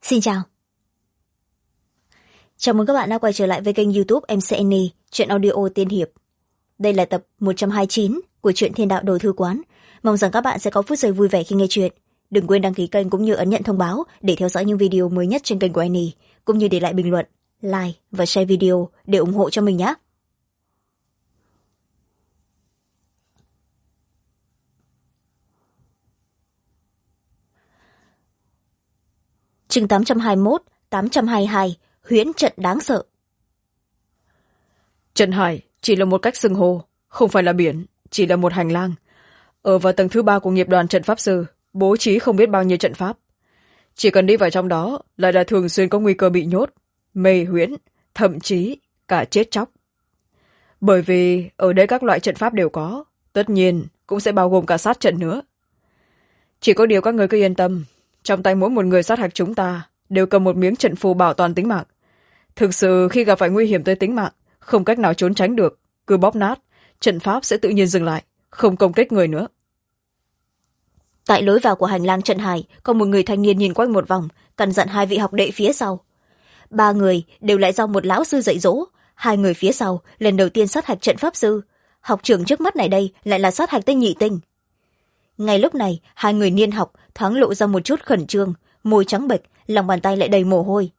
Xin chào. Chào mừng các bạn đã quay trở lại với kênh YouTube MC Annie, truyện audio tiên hiệp. Đây là tập 129 của truyện Thiên Đạo Đồ Thư Quán. Mong rằng các bạn sẽ có phút giây vui vẻ khi nghe chuyện. Đừng quên đăng ký kênh cũng như ấn nhận thông báo để theo dõi những video mới nhất trên kênh của Annie, cũng như để lại bình luận, like và share video để ủng hộ cho mình nhé. Chương 821, 822, huyễn trận đáng sợ. Trận hải chỉ là một cách xưng hô, không phải là biển, chỉ là một hành lang. Ở vào tầng thứ 3 của nghiệp đoàn trận pháp sư, bố trí không biết bao nhiêu trận pháp. Chỉ cần đi vào trong đó là thường xuyên có nguy cơ bị nhốt, mê huyễn, thậm chí cả chết chóc. Bởi vì ở đây các loại trận pháp đều có, tất nhiên cũng sẽ bao gồm cả sát trận nữa. Chỉ có điều các người cứ yên tâm, trong tay mỗi một người sát hạch chúng ta đều cầm một miếng trận phù bảo toàn tính mạng. Thực sự khi gặp phải nguy hiểm tới tính mạng, không cách nào trốn tránh được, cứ bóp nát, trận pháp sẽ tự nhiên dừng lại, không công kích người nữa. Tại lối vào của hành lang trận hải, có một người thanh niên nhìn quanh một vòng, căn dặn hai vị học đệ phía sau. Ba người đều lại do một lão sư dạy dỗ, hai người phía sau lần đầu tiên sát hạch trận pháp sư. Học trưởng trước mắt này đây lại là sát hạch tên nhị tinh. Ngay lúc này, hai người niên học thoáng lộ ra một chút khẩn trương, môi trắng bệch, lòng bàn tay lại đầy mồ hôi.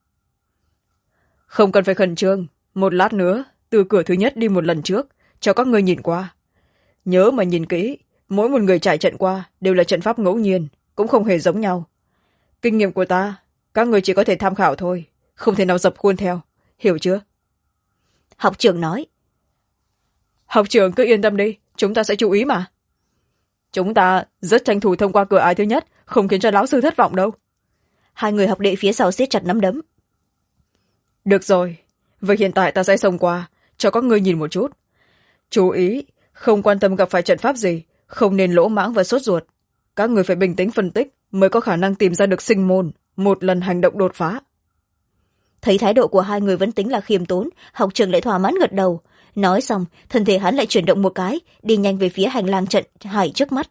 Không cần phải khẩn trương, một lát nữa từ cửa thứ nhất đi một lần trước cho các người nhìn qua. Nhớ mà nhìn kỹ, mỗi một người trải trận qua đều là trận pháp ngẫu nhiên, cũng không hề giống nhau. Kinh nghiệm của ta, các người chỉ có thể tham khảo thôi, không thể nào dập khuôn theo, hiểu chưa? Học trưởng nói. Học trưởng cứ yên tâm đi, chúng ta sẽ chú ý mà. Chúng ta rất tranh thủ thông qua cửa ải thứ nhất, không khiến cho lão sư thất vọng đâu. Hai người học đệ phía sau siết chặt nắm đấm. Được rồi, vậy hiện tại ta sẽ xông qua, cho các ngươi nhìn một chút. Chú ý, không quan tâm gặp phải trận pháp gì, không nên lỗ mãng và sốt ruột. Các người phải bình tĩnh phân tích mới có khả năng tìm ra được sinh môn, một lần hành động đột phá. Thấy thái độ của hai người vẫn tính là khiêm tốn, học trưởng lại thỏa mãn gật đầu. Nói xong, thân thể hắn lại chuyển động một cái, đi nhanh về phía hành lang trận hải trước mắt.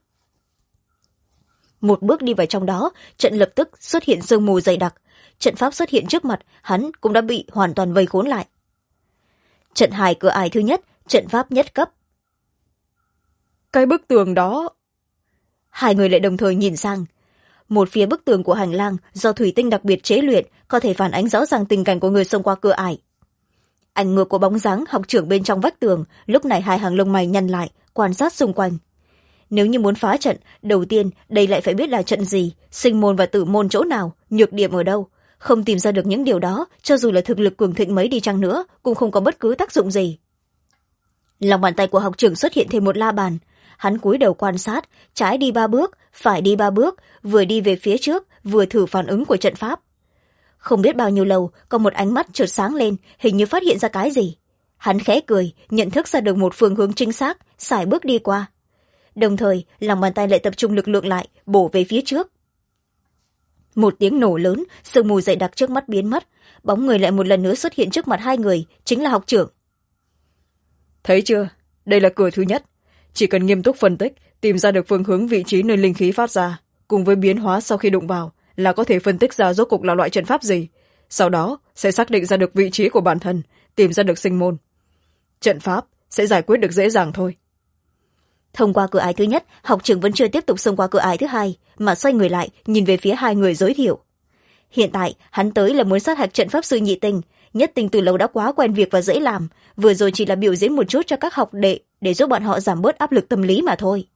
Một bước đi vào trong đó, trận lập tức xuất hiện sương mù dày đặc. Trận pháp xuất hiện trước mặt, hắn cũng đã bị hoàn toàn vây khốn lại. Trận hải cửa ải thứ nhất, trận pháp nhất cấp. Cái bức tường đó... Hai người lại đồng thời nhìn sang. Một phía bức tường của hành lang do thủy tinh đặc biệt chế luyện có thể phản ánh rõ ràng tình cảnh của người xông qua cửa ải. Ảnh ngược của bóng dáng học trưởng bên trong vách tường, lúc này hai hàng lông mày nhăn lại, quan sát xung quanh. Nếu như muốn phá trận, đầu tiên đây lại phải biết là trận gì, sinh môn và tử môn chỗ nào, nhược điểm ở đâu. Không tìm ra được những điều đó, cho dù là thực lực cường thịnh mấy đi chăng nữa, cũng không có bất cứ tác dụng gì. Lòng bàn tay của học trưởng xuất hiện thêm một la bàn. Hắn cúi đầu quan sát, trái đi 3 bước, phải đi 3 bước, vừa đi về phía trước, vừa thử phản ứng của trận pháp. Không biết bao nhiêu lâu, có một ánh mắt chợt sáng lên, hình như phát hiện ra cái gì. Hắn khẽ cười, nhận thức ra được một phương hướng chính xác, sải bước đi qua. Đồng thời, lòng bàn tay lại tập trung lực lượng lại, bổ về phía trước. Một tiếng nổ lớn, sương mù dày đặc trước mắt biến mất, bóng người lại một lần nữa xuất hiện trước mặt hai người, chính là học trưởng. Thấy chưa, đây là cửa thứ nhất. Chỉ cần nghiêm túc phân tích, tìm ra được phương hướng vị trí nơi linh khí phát ra, cùng với biến hóa sau khi đụng vào, là có thể phân tích ra rốt cục là loại trận pháp gì. Sau đó sẽ xác định ra được vị trí của bản thân, tìm ra được sinh môn. Trận pháp sẽ giải quyết được dễ dàng thôi. Thông qua cửa ải thứ nhất, học trưởng vẫn chưa tiếp tục xông qua cửa ải thứ hai, mà xoay người lại nhìn về phía hai người giới thiệu. Hiện tại hắn tới là muốn sát hạch trận pháp sư nhị tinh, nhất tinh từ lâu đã quá quen việc và dễ làm, vừa rồi chỉ là biểu diễn một chút cho các học đệ để giúp bọn họ giảm bớt áp lực tâm lý mà thôi.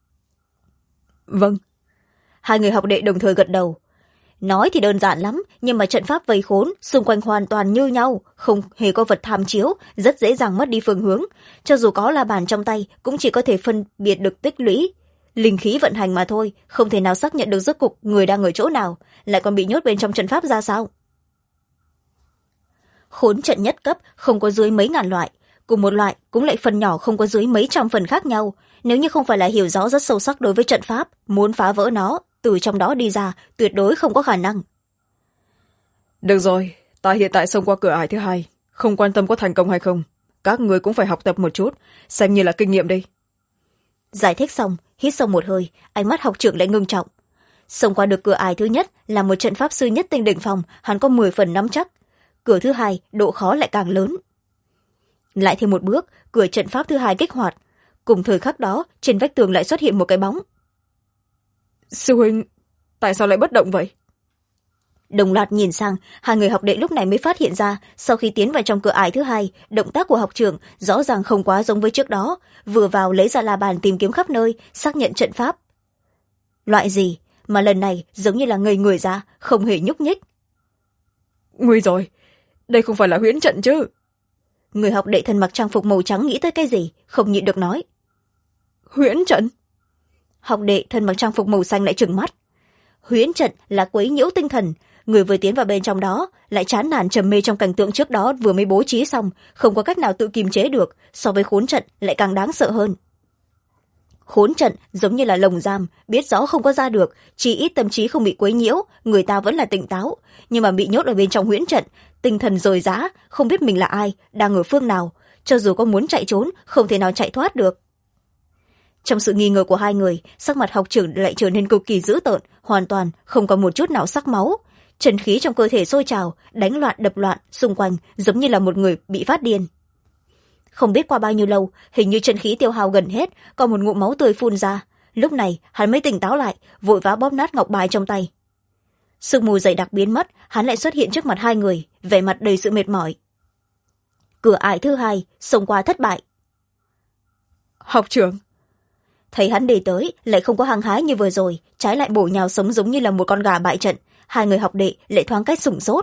Vâng. Hai người học đệ đồng thời gật đầu. Nói thì đơn giản lắm, nhưng mà trận pháp vây khốn, xung quanh hoàn toàn như nhau, không hề có vật tham chiếu, rất dễ dàng mất đi phương hướng. Cho dù có la bàn trong tay, cũng chỉ có thể phân biệt được tích lũy. Linh khí vận hành mà thôi, không thể nào xác nhận được rốt cục người đang ở chỗ nào, lại còn bị nhốt bên trong trận pháp ra sao. Khốn trận nhất cấp không có dưới mấy ngàn loại, cùng một loại cũng lại phần nhỏ không có dưới mấy trăm phần khác nhau. Nếu như không phải là hiểu rõ rất sâu sắc đối với trận pháp, muốn phá vỡ nó, từ trong đó đi ra, tuyệt đối không có khả năng. Được rồi, ta hiện tại xông qua cửa ải thứ hai, không quan tâm có thành công hay không. Các người cũng phải học tập một chút, xem như là kinh nghiệm đi. Giải thích xong, hít sâu một hơi, ánh mắt học trưởng lại ngưng trọng. xông qua được cửa ải thứ nhất là một trận pháp sư nhất tinh đỉnh phong, hắn có 10 phần nắm chắc. Cửa thứ hai độ khó lại càng lớn. Lại thêm một bước, cửa trận pháp thứ hai kích hoạt. Cùng thời khắc đó, trên vách tường lại xuất hiện một cái bóng. Sư huynh, tại sao lại bất động vậy? Đồng loạt nhìn sang, hai người học đệ lúc này mới phát hiện ra, sau khi tiến vào trong cửa ải thứ hai, động tác của học trưởng rõ ràng không quá giống với trước đó. Vừa vào lấy ra la bàn tìm kiếm khắp nơi, xác nhận trận pháp. Loại gì mà lần này giống như là ngây người ra, không hề nhúc nhích. Nguy rồi, đây không phải là huyễn trận chứ? Người học đệ thân mặc trang phục màu trắng nghĩ tới cái gì, không nhịn được nói. Huyễn trận? Học đệ thân mặc trang phục màu xanh lại trừng mắt. Huyễn trận là quấy nhiễu tinh thần, người vừa tiến vào bên trong đó lại chán nản trầm mê trong cảnh tượng trước đó vừa mới bố trí xong, không có cách nào tự kiềm chế được, so với khốn trận lại càng đáng sợ hơn. Khốn trận giống như là lồng giam, biết rõ không có ra được, chỉ ít tâm trí không bị quấy nhiễu, người ta vẫn là tỉnh táo, nhưng mà bị nhốt ở bên trong huyễn trận, tinh thần dồi dá, không biết mình là ai, đang ở phương nào, cho dù có muốn chạy trốn không thể nào chạy thoát được. Trong sự nghi ngờ của hai người, sắc mặt học trưởng lại trở nên cực kỳ dữ tợn, hoàn toàn không có một chút nào sắc máu. Chân khí trong cơ thể sôi trào, đánh loạn đập loạn xung quanh, giống như là một người bị phát điên. Không biết qua bao nhiêu lâu, hình như chân khí tiêu hao gần hết, còn một ngụm máu tươi phun ra. Lúc này hắn mới tỉnh táo lại, vội vã bóp nát ngọc bài trong tay. Sương mù dày đặc biến mất, hắn lại xuất hiện trước mặt hai người, vẻ mặt đầy sự mệt mỏi. Cửa ải thứ hai xông qua thất bại. Học trưởng. Thấy hắn đi tới, lại không có hăng hái như vừa rồi, trái lại bổ nhào sống giống như là một con gà bại trận. Hai người học đệ lại thoáng cách sửng sốt.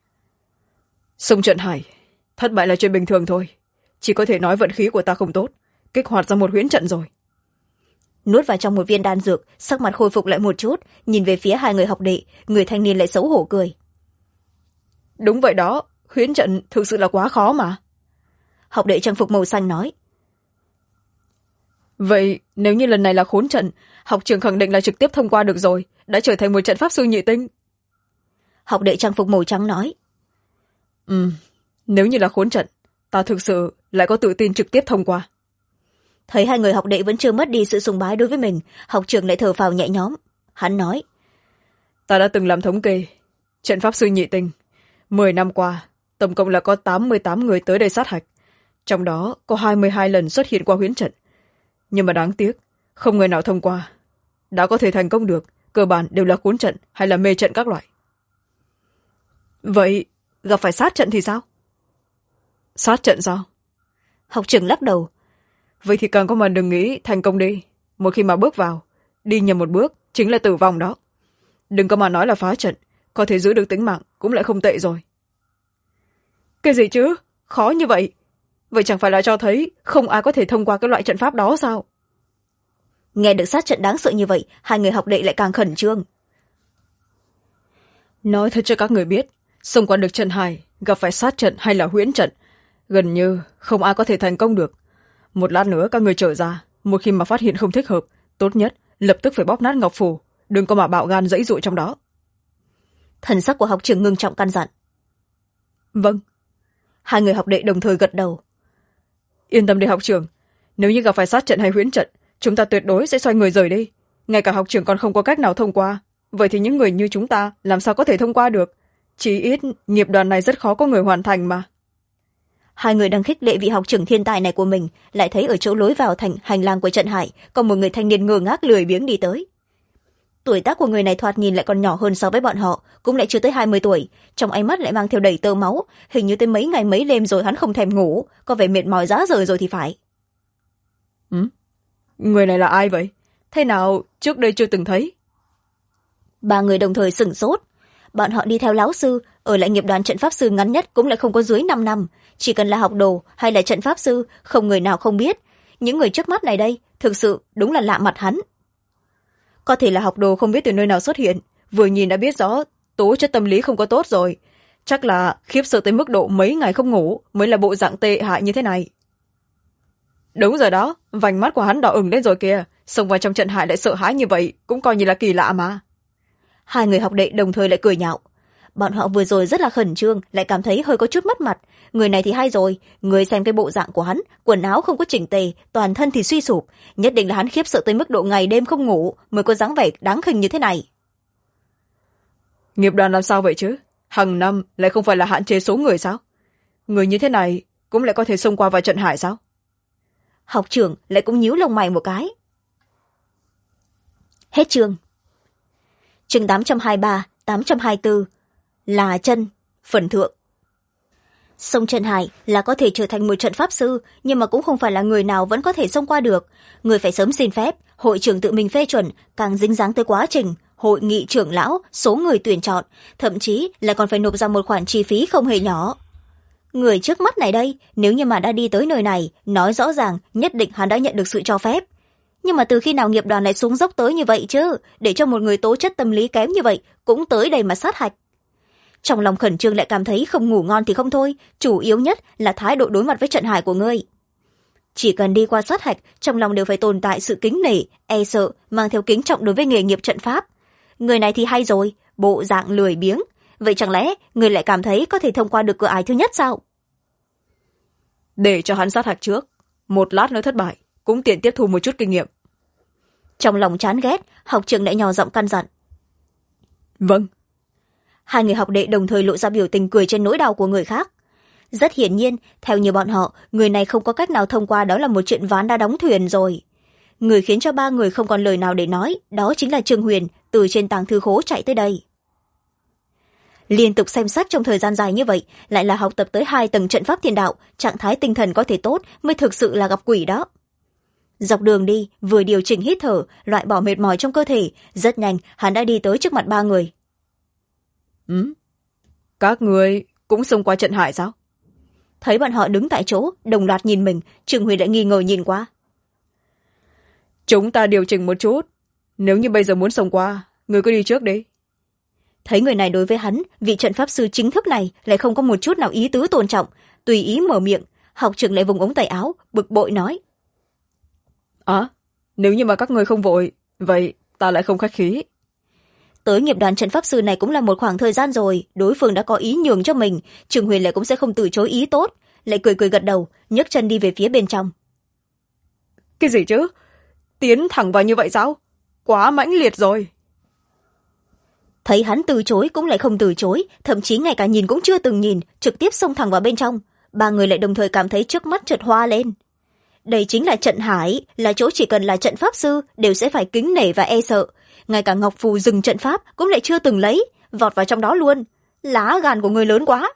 Xông trận hải, thất bại là chuyện bình thường thôi, chỉ có thể nói vận khí của ta không tốt, kích hoạt ra một huyễn trận rồi. Nuốt vào trong một viên đan dược, sắc mặt khôi phục lại một chút, nhìn về phía hai người học đệ, người thanh niên lại xấu hổ cười. Đúng vậy đó, huyễn trận thực sự là quá khó mà. Học đệ trang phục màu xanh nói. Vậy nếu như lần này là khốn trận, học trưởng khẳng định là trực tiếp thông qua được rồi, đã trở thành một trận pháp sư nhị tinh. Học đệ trang phục màu trắng nói. Nếu như là khốn trận, ta thực sự lại có tự tin trực tiếp thông qua. Thấy hai người học đệ vẫn chưa mất đi sự sùng bái đối với mình, học trưởng lại thở phào nhẹ nhõm. Hắn nói. Ta đã từng làm thống kê, trận pháp sư nhị tinh, 10 năm qua, tổng cộng là có 88 người tới đây sát hạch. Trong đó có 22 lần xuất hiện qua huyễn trận. Nhưng mà đáng tiếc, không người nào thông qua. Đã có thể thành công được, cơ bản đều là khốn trận hay là mê trận các loại. Vậy, gặp phải sát trận thì sao? Sát trận sao? Học trưởng lắc đầu. Vậy thì càng có mà đừng nghĩ thành công đi. Một khi mà bước vào, đi nhầm một bước, chính là tử vong đó. Đừng có mà nói là phá trận, có thể giữ được tính mạng cũng lại không tệ rồi. Cái gì chứ? Khó như vậy? Vậy chẳng phải là cho thấy không ai có thể thông qua cái loại trận pháp đó sao? Nghe được sát trận đáng sợ như vậy, hai người học đệ lại càng khẩn trương. Nói thật cho các người biết, xông qua được trận hải, gặp phải sát trận hay là huyễn trận, gần như không ai có thể thành công được. Một lát nữa các người trở ra, một khi mà phát hiện không thích hợp, tốt nhất lập tức phải bóp nát ngọc phù, đừng có mà bạo gan dãy dụa trong đó. Thần sắc của học trưởng ngưng trọng căn dặn. Vâng. Hai người học đệ đồng thời gật đầu. Yên tâm đi học trưởng, nếu như gặp phải sát trận hay huyễn trận, chúng ta tuyệt đối sẽ xoay người rời đi. Ngay cả học trưởng còn không có cách nào thông qua, vậy thì những người như chúng ta làm sao có thể thông qua được? Chỉ ít nghiệp đoàn này rất khó có người hoàn thành mà. Hai người đang khích lệ vị học trưởng thiên tài này của mình, lại thấy ở chỗ lối vào thành hành lang của trận hải có một người thanh niên ngơ ngác lười biếng đi tới. Tuổi tác của người này thoạt nhìn lại còn nhỏ hơn so với bọn họ, cũng lại chưa tới 20 tuổi, trong ánh mắt lại mang theo đầy tơ máu, hình như tới mấy ngày mấy đêm rồi hắn không thèm ngủ, có vẻ mệt mỏi rã rời rồi thì phải. Người này là ai vậy? Thế nào trước đây chưa từng thấy? Ba người đồng thời sửng sốt. Bọn họ đi theo lão sư, ở lại nghiệp đoàn trận pháp sư ngắn nhất cũng lại không có dưới 5 năm, chỉ cần là học đồ hay là trận pháp sư, không người nào không biết. Những người trước mắt này đây, thực sự đúng là lạ mặt hắn. Có thể là học đồ không biết từ nơi nào xuất hiện, vừa nhìn đã biết rõ tố chất tâm lý không có tốt rồi, chắc là khiếp sợ tới mức độ mấy ngày không ngủ mới là bộ dạng tệ hại như thế này. Đúng rồi đó, vành mắt của hắn đỏ ửng lên rồi kìa, xông vào trong trận hại lại sợ hãi như vậy cũng coi như là kỳ lạ mà. Hai người học đệ đồng thời lại cười nhạo. Bọn họ vừa rồi rất là khẩn trương, lại cảm thấy hơi có chút mất mặt. Người này thì hay rồi, người xem cái bộ dạng của hắn, quần áo không có chỉnh tề, toàn thân thì suy sụp, nhất định là hắn khiếp sợ tới mức độ ngày đêm không ngủ mới có dáng vẻ đáng khinh như thế này. Nghiệp đoàn làm sao vậy chứ? Hàng năm lại không phải là hạn chế số người sao? Người như thế này cũng lại có thể xông qua vào trận hải sao? Học trưởng lại cũng nhíu lông mày một cái. Hết chương. Chương 823, 824 là chân, phần thượng. Sông Trận Hải là có thể trở thành một trận pháp sư, nhưng mà cũng không phải là người nào vẫn có thể xông qua được. Người phải sớm xin phép, hội trưởng tự mình phê chuẩn, càng dính dáng tới quá trình hội nghị trưởng lão, số người tuyển chọn, thậm chí là còn phải nộp ra một khoản chi phí không hề nhỏ. Người trước mắt này đây, nếu như mà đã đi tới nơi này, nói rõ ràng nhất định hắn đã nhận được sự cho phép. Nhưng mà từ khi nào nghiệp đoàn lại xuống dốc tới như vậy chứ, để cho một người tố chất tâm lý kém như vậy cũng tới đây mà sát hạch. Trong lòng khẩn trương lại cảm thấy không ngủ ngon thì không thôi, chủ yếu nhất là thái độ đối mặt với trận hải của ngươi. Chỉ cần đi qua sát hạch, trong lòng đều phải tồn tại sự kính nể, e sợ, mang theo kính trọng đối với nghề nghiệp trận pháp. Người này thì hay rồi, bộ dạng lười biếng. Vậy chẳng lẽ người lại cảm thấy có thể thông qua được cửa ải thứ nhất sao? Để cho hắn sát hạch trước, một lát nữa thất bại, cũng tiện tiếp thu một chút kinh nghiệm. Trong lòng chán ghét, học trưởng lại nhỏ giọng căn dặn. Vâng. Hai người học đệ đồng thời lộ ra biểu tình cười trên nỗi đau của người khác. Rất hiển nhiên, theo như bọn họ, người này không có cách nào thông qua, đó là một chuyện ván đã đóng thuyền rồi. Người khiến cho ba người không còn lời nào để nói, đó chính là Trương Huyền, từ trên tàng thư khố chạy tới đây. Liên tục xem sách trong thời gian dài như vậy, lại là học tập tới 2 tầng trận pháp thiên đạo, trạng thái tinh thần có thể tốt mới thực sự là gặp quỷ đó. Dọc đường đi, vừa điều chỉnh hít thở, loại bỏ mệt mỏi trong cơ thể, rất nhanh hắn đã đi tới trước mặt ba người. Các người cũng xông qua trận hải sao? Thấy bọn họ đứng tại chỗ, đồng loạt nhìn mình, Trương Huyền lại nghi ngờ nhìn qua. Chúng ta điều chỉnh một chút. Nếu như bây giờ muốn xông qua, người cứ đi trước đi. Thấy người này đối với hắn, vị trận pháp sư chính thức này lại không có một chút nào ý tứ tôn trọng, tùy ý mở miệng, học trưởng lại vùng ống tay áo, bực bội nói. Nếu như mà các người không vội, vậy ta lại không khách khí. Tới nghiệp đoàn trận pháp sư này cũng là một khoảng thời gian rồi, đối phương đã có ý nhường cho mình, Trương Huyền lại cũng sẽ không từ chối ý tốt, lại cười cười gật đầu, nhấc chân đi về phía bên trong. Cái gì chứ? Tiến thẳng vào như vậy sao? Quá mãnh liệt rồi. Thấy hắn từ chối cũng lại không từ chối, thậm chí ngay cả nhìn cũng chưa từng nhìn, trực tiếp xông thẳng vào bên trong. Ba người lại đồng thời cảm thấy trước mắt chợt hoa lên. Đây chính là trận hải, là chỗ chỉ cần là trận pháp sư đều sẽ phải kính nể và e sợ. Ngay cả ngọc phù dừng trận pháp cũng lại chưa từng lấy, vọt vào trong đó luôn. Lá gan của người lớn quá.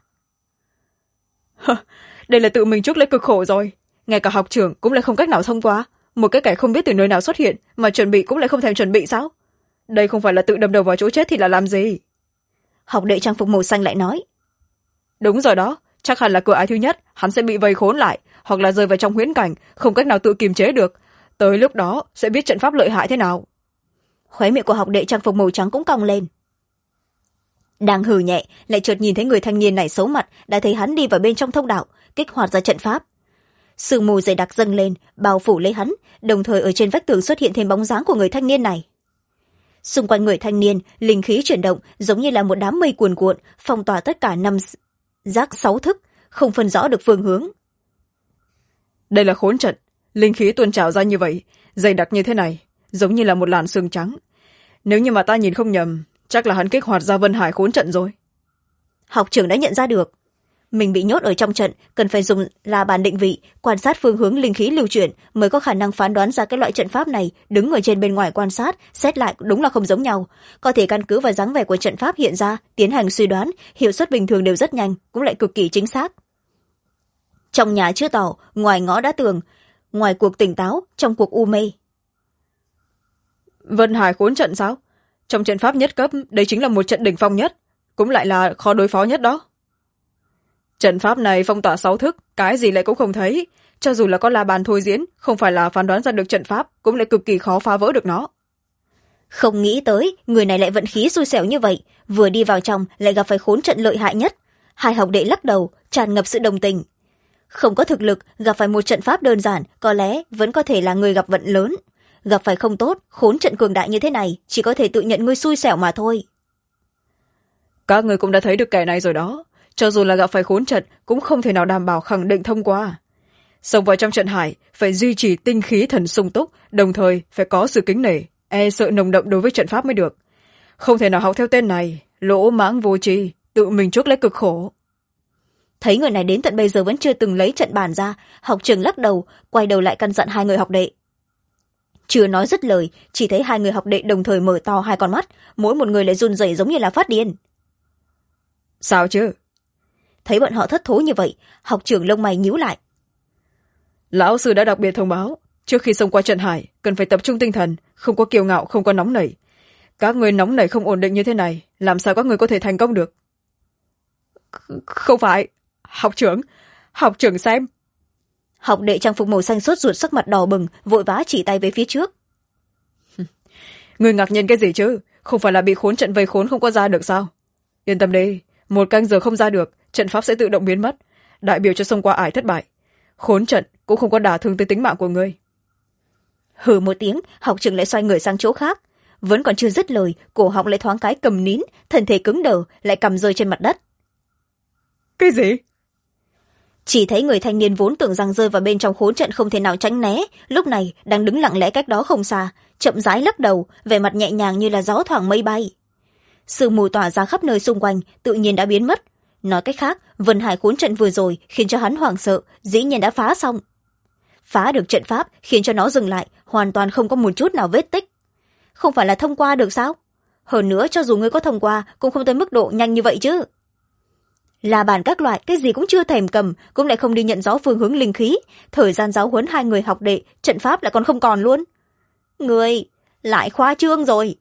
Đây là tự mình chuốc lấy cực khổ rồi. Ngay cả học trưởng cũng lại không cách nào thông qua. Một cái kẻ không biết từ nơi nào xuất hiện mà chuẩn bị cũng lại không thèm chuẩn bị sao? Đây không phải là tự đâm đầu vào chỗ chết thì là làm gì? Học đệ trang phục màu xanh lại nói. Đúng rồi đó, chắc hẳn là cửa ải thứ nhất hắn sẽ bị vây khốn lại, hoặc là rơi vào trong huyễn cảnh, không cách nào tự kiềm chế được. Tới lúc đó sẽ biết trận pháp lợi hại thế nào. Khóe miệng của học đệ trang phục màu trắng cũng cong lên. Đang hừ nhẹ, lại chợt nhìn thấy người thanh niên này xấu mặt, đã thấy hắn đi vào bên trong thông đạo, kích hoạt ra trận pháp. Sương mù dày đặc dâng lên, bao phủ lấy hắn, đồng thời ở trên vách tường xuất hiện thêm bóng dáng của người thanh niên này. Xung quanh người thanh niên, linh khí chuyển động giống như là một đám mây cuồn cuộn, phong tỏa tất cả 5 giác 6 thức, không phân rõ được phương hướng. Đây là khốn trận, linh khí tuôn trào ra như vậy, dày đặc như thế này, giống như là một làn sương trắng. Nếu như mà ta nhìn không nhầm, chắc là hắn kích hoạt ra Vân Hải khốn trận rồi. Học trưởng đã nhận ra được. Mình bị nhốt ở trong trận, cần phải dùng la bàn định vị, quan sát phương hướng linh khí lưu chuyển mới có khả năng phán đoán ra cái loại trận pháp này, đứng ở trên bên ngoài quan sát, xét lại đúng là không giống nhau. Có thể căn cứ vào dáng vẻ của trận pháp hiện ra, tiến hành suy đoán, hiệu suất bình thường đều rất nhanh, cũng lại cực kỳ chính xác. Trong nhà chưa tỏ, ngoài ngõ đã tường, ngoài cuộc tỉnh táo, trong cuộc u mê. Vân Hải khốn trận sao? Trong trận pháp nhất cấp, đây chính là một trận đỉnh phong nhất, cũng lại là khó đối phó nhất đó. Trận pháp này phong tỏa 6 thức, cái gì lại cũng không thấy. Cho dù là có la bàn thôi diễn, không phải là phán đoán ra được trận pháp, cũng lại cực kỳ khó phá vỡ được nó. Không nghĩ tới, người này lại vận khí xui xẻo như vậy, vừa đi vào trong lại gặp phải khốn trận lợi hại nhất. Hai học đệ lắc đầu, tràn ngập sự đồng tình. Không có thực lực, gặp phải một trận pháp đơn giản, có lẽ vẫn có thể là người gặp vận lớn. Gặp phải không tốt, khốn trận cường đại như thế này, chỉ có thể tự nhận ngươi xui xẻo mà thôi. Các người cũng đã thấy được kẻ này rồi đó. Cho dù là gặp phải khốn trận, cũng không thể nào đảm bảo khẳng định thông qua. Xông vào trong trận hải, phải duy trì tinh khí thần sung túc, đồng thời phải có sự kính nể, e sợ nồng đậm đối với trận pháp mới được. Không thể nào học theo tên này, lỗ mãng vô tri, tự mình chuốc lấy cực khổ. Thấy người này đến tận bây giờ vẫn chưa từng lấy trận bàn ra, học trưởng lắc đầu, quay đầu lại căn dặn hai người học đệ. Chưa nói dứt lời, chỉ thấy hai người học đệ đồng thời mở to hai con mắt, mỗi một người lại run rẩy giống như là phát điên. Sao chứ? Thấy bọn họ thất thố như vậy, học trưởng lông mày nhíu lại. Lão sư đã đặc biệt thông báo, trước khi xông qua trận hải cần phải tập trung tinh thần, không có kiêu ngạo, không có nóng nảy. Các người nóng nảy không ổn định như thế này, làm sao các người có thể thành công được? Không phải. Học trưởng xem. Học đệ trang phục màu xanh sốt ruột, sắc mặt đỏ bừng, vội vã chỉ tay về phía trước. Người ngạc nhiên cái gì chứ? Không phải là bị khốn trận vây khốn không có ra được sao? Yên tâm đi, 1 canh giờ không ra được, trận pháp sẽ tự động biến mất, đại biểu cho xông qua ải thất bại. Khốn trận cũng không có đả thương tới tính mạng của ngươi. Hừ một tiếng, học trưởng lại xoay người sang chỗ khác. Vẫn còn chưa dứt lời, cổ họng lại thoáng cái cầm nín, thân thể cứng đờ, lại cầm rơi trên mặt đất. Cái gì? Chỉ thấy người thanh niên vốn tưởng rằng rơi vào bên trong khốn trận không thể nào tránh né, lúc này đang đứng lặng lẽ cách đó không xa, chậm rãi lắc đầu, vẻ mặt nhẹ nhàng như là gió thoảng mây bay. Sương mù tỏa ra khắp nơi xung quanh, tự nhiên đã biến mất. Nói cách khác, Vân Hải khốn trận vừa rồi khiến cho hắn hoảng sợ, dĩ nhiên đã phá xong. Phá được trận pháp khiến cho nó dừng lại, hoàn toàn không có một chút nào vết tích. Không phải là thông qua được sao? Hơn nữa cho dù ngươi có thông qua cũng không tới mức độ nhanh như vậy chứ. Là bàn các loại, cái gì cũng chưa thèm cầm, cũng lại không đi nhận rõ phương hướng linh khí. Thời gian giáo huấn hai người học đệ, trận pháp lại còn không còn luôn. Người lại khoa trương rồi.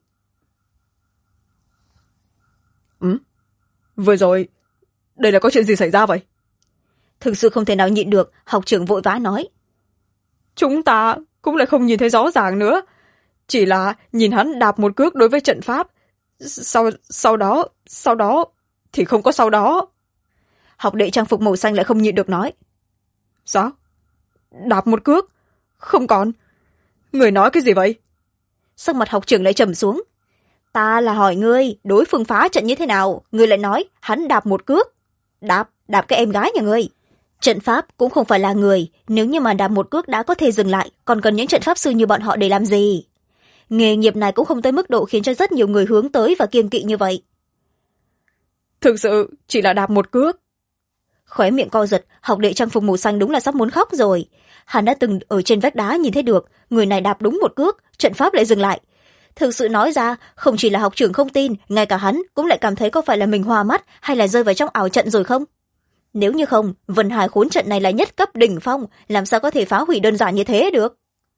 Vừa rồi, đây là có chuyện gì xảy ra vậy? Thực sự không thể nào nhịn được, học trưởng vội vã nói. Chúng ta cũng lại không nhìn thấy rõ ràng nữa. Chỉ là nhìn hắn đạp một cước đối với trận pháp. Sau đó thì không có sau đó. Học đệ trang phục màu xanh lại không nhịn được nói. Sao? Đạp một cước? Không còn. Người nói cái gì vậy? Sắc mặt học trưởng lại trầm xuống. Ta là hỏi ngươi, đối phương phá trận như thế nào? Ngươi lại nói, hắn đạp một cước. Đạp cái em gái nhà ngươi. Trận pháp cũng không phải là người, nếu như mà đạp một cước đã có thể dừng lại, còn cần những trận pháp sư như bọn họ để làm gì? Nghề nghiệp này cũng không tới mức độ khiến cho rất nhiều người hướng tới và kiêng kỵ như vậy. Thực sự chỉ là đạp một cước. Khóe miệng co giật, học đệ trang phục màu xanh đúng là sắp muốn khóc rồi. Hắn đã từng ở trên vách đá nhìn thấy được, người này đạp đúng một cước, trận pháp lại dừng lại. Thực sự nói ra, không chỉ là học trưởng không tin, ngay cả hắn cũng lại cảm thấy có phải là mình hoa mắt hay là rơi vào trong ảo trận rồi không? Nếu như không, Vân Hải khốn trận này là nhất cấp đỉnh phong, làm sao có thể phá hủy đơn giản như thế được?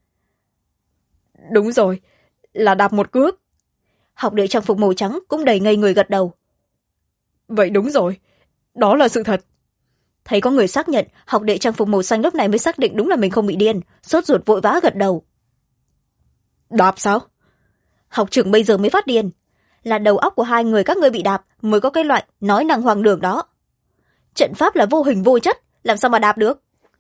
Đúng rồi, là đạp một cước. Học đệ trang phục màu trắng cũng đầy ngây người gật đầu. Vậy đúng rồi, đó là sự thật. Thấy có người xác nhận, học đệ trang phục màu xanh lúc này mới xác định đúng là mình không bị điên, sốt ruột vội vã gật đầu. Đạp sao? Học trưởng bây giờ mới phát điên. Là đầu óc của hai người các ngươi bị đạp mới có cái loại nói năng hoang đường đó. Trận pháp là vô hình vô chất, làm sao mà đạp được?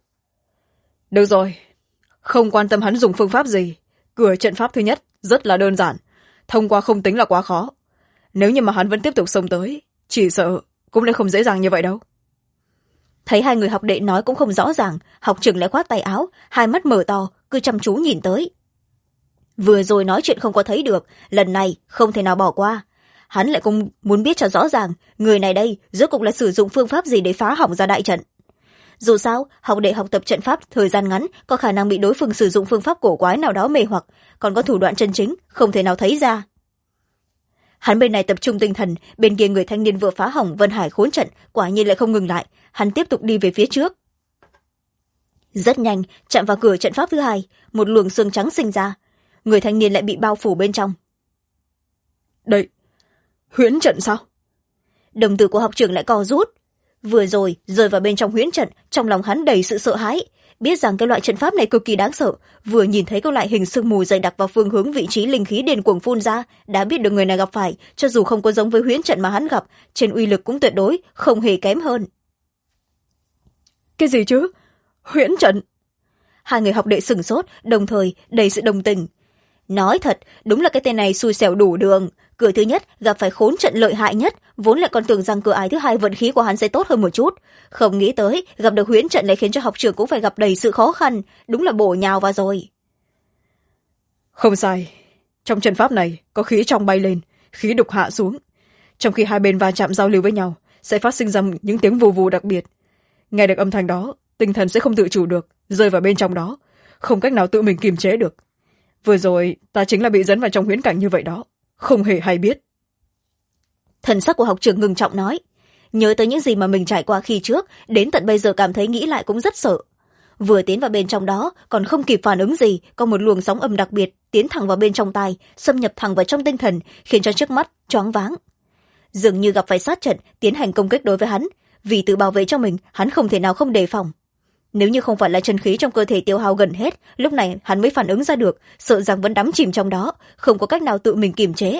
Được rồi, không quan tâm hắn dùng phương pháp gì. Cửa trận pháp thứ nhất rất là đơn giản, thông qua không tính là quá khó. Nếu như mà hắn vẫn tiếp tục xông tới, chỉ sợ cũng lại không dễ dàng như vậy đâu. Thấy hai người học đệ nói cũng không rõ ràng, học trưởng lại khoát tay áo, hai mắt mở to, cứ chăm chú nhìn tới. Vừa rồi nói chuyện không có thấy được, lần này không thể nào bỏ qua. Hắn lại cũng muốn biết cho rõ ràng, người này đây rốt cuộc là sử dụng phương pháp gì để phá hỏng ra đại trận. Dù sao, học đệ học tập trận pháp thời gian ngắn, có khả năng bị đối phương sử dụng phương pháp cổ quái nào đó mê hoặc, còn có thủ đoạn chân chính, không thể nào thấy ra. Hắn bên này tập trung tinh thần, bên kia người thanh niên vừa phá hỏng Vân Hải khốn trận, quả nhiên lại không ngừng lại, hắn tiếp tục đi về phía trước. Rất nhanh, chạm vào cửa trận pháp thứ hai, một luồng xương trắng sinh ra. Người thanh niên lại bị bao phủ bên trong. Đây, huyễn trận sao? Đồng tử của học trưởng lại co rút. Vừa rồi, rơi vào bên trong huyễn trận, trong lòng hắn đầy sự sợ hãi. Biết rằng cái loại trận pháp này cực kỳ đáng sợ, vừa nhìn thấy cái loại hình sương mù dày đặc vào phương hướng vị trí linh khí điên cuồng phun ra, đã biết được người này gặp phải, cho dù không có giống với huyễn trận mà hắn gặp, trên uy lực cũng tuyệt đối, không hề kém hơn. Cái gì chứ? Huyễn trận? Hai người học đệ sửng sốt, đồng thời đầy sự đồng tình. Nói thật, đúng là cái tên này xui xẻo đủ đường. Cửa thứ nhất gặp phải khốn trận lợi hại nhất, vốn lại còn tưởng rằng cửa ải thứ hai vận khí của hắn sẽ tốt hơn một chút. Không nghĩ tới, gặp được huyễn trận lại khiến cho học trưởng cũng phải gặp đầy sự khó khăn, đúng là bổ nhào vào rồi. Không sai, trong trận pháp này có khí trong bay lên, khí đục hạ xuống. trong khi hai bên va chạm giao lưu với nhau sẽ phát sinh ra những tiếng vù vù đặc biệt. Nghe được âm thanh đó, tinh thần sẽ không tự chủ được rơi vào bên trong đó, không cách nào tự mình kiềm chế được. Vừa rồi ta chính là bị dẫn vào trong huyễn cảnh như vậy đó, không hề hay biết. Thần sắc của học trưởng ngưng trọng nói, nhớ tới những gì mà mình trải qua khi trước, đến tận bây giờ cảm thấy nghĩ lại cũng rất sợ. Vừa tiến vào bên trong đó còn không kịp phản ứng gì, có một luồng sóng âm đặc biệt tiến thẳng vào bên trong tai, xâm nhập thẳng vào trong tinh thần, khiến cho trước mắt choáng váng. Dường như gặp phải sát trận tiến hành công kích đối với hắn, vì tự bảo vệ cho mình hắn không thể nào không đề phòng. Nếu như không phải là chân khí trong cơ thể tiêu hao gần hết, lúc này hắn mới phản ứng ra được, sợ rằng vẫn đắm chìm trong đó, không có cách nào tự mình kiềm chế.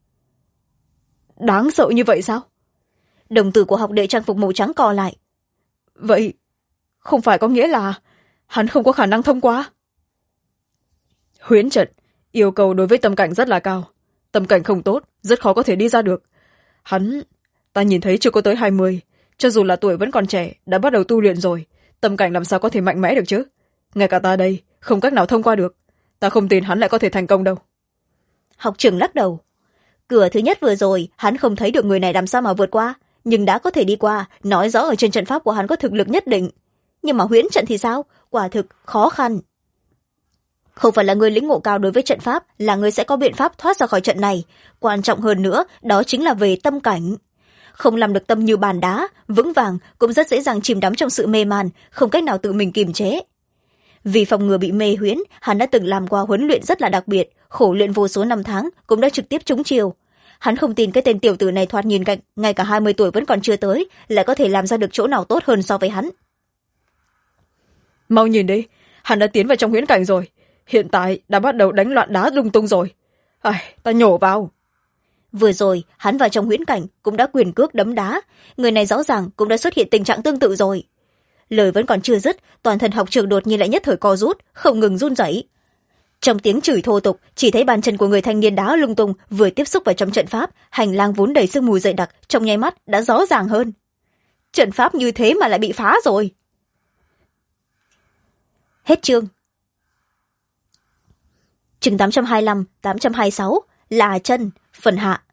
Đáng sợ như vậy sao? Đồng tử của học đệ trang phục màu trắng co lại. Vậy không phải có nghĩa là hắn không có khả năng thông qua? Huyễn trận yêu cầu đối với tâm cảnh rất là cao, tâm cảnh không tốt rất khó có thể đi ra được. Ta nhìn thấy chưa có tới 20, cho dù là tuổi vẫn còn trẻ đã bắt đầu tu luyện rồi, tâm cảnh làm sao có thể mạnh mẽ được chứ? Ngay cả ta đây không cách nào thông qua được, ta không tin hắn lại có thể thành công đâu. Học trưởng lắc đầu. Cửa thứ nhất vừa rồi hắn không thấy được người này làm sao mà vượt qua, nhưng đã có thể đi qua, nói rõ ở trên trận pháp của hắn có thực lực nhất định. Nhưng mà huyễn trận thì sao? Quả thực khó khăn. Không phải là người lĩnh ngộ cao đối với trận pháp là người sẽ có biện pháp thoát ra khỏi trận này, quan trọng hơn nữa đó chính là về tâm cảnh. Không làm được tâm như bàn đá vững vàng cũng rất dễ dàng chìm đắm trong sự mê man, không cách nào tự mình kiềm chế. Vì phòng ngừa bị mê huyễn, hắn đã từng làm qua huấn luyện rất là đặc biệt, khổ luyện vô số năm tháng cũng đã trực tiếp trúng chiêu. Hắn không tin cái tên tiểu tử này thoạt nhìn ngay cả 20 tuổi vẫn còn chưa tới lại có thể làm ra được chỗ nào tốt hơn so với hắn. Mau nhìn đi, hắn đã tiến vào trong huyễn cảnh rồi, hiện tại đã bắt đầu đánh loạn đá lung tung rồi. Ta nhổ vào. Vừa rồi hắn vào trong huyễn cảnh cũng đã quyền cước đấm đá, người này rõ ràng cũng đã xuất hiện tình trạng tương tự rồi. Lời vẫn còn chưa dứt, toàn thân học trưởng đột nhiên lại nhất thời co rút, không ngừng run rẩy. Trong tiếng chửi thô tục, chỉ thấy bàn chân của người thanh niên đá lung tung vừa tiếp xúc vào trong trận pháp, hành lang vốn đầy sương mù dày đặc trong nháy mắt đã rõ ràng hơn. Trận pháp như thế mà lại bị phá rồi. Hết chương. Chương 825, 826 là chân, phần hạ.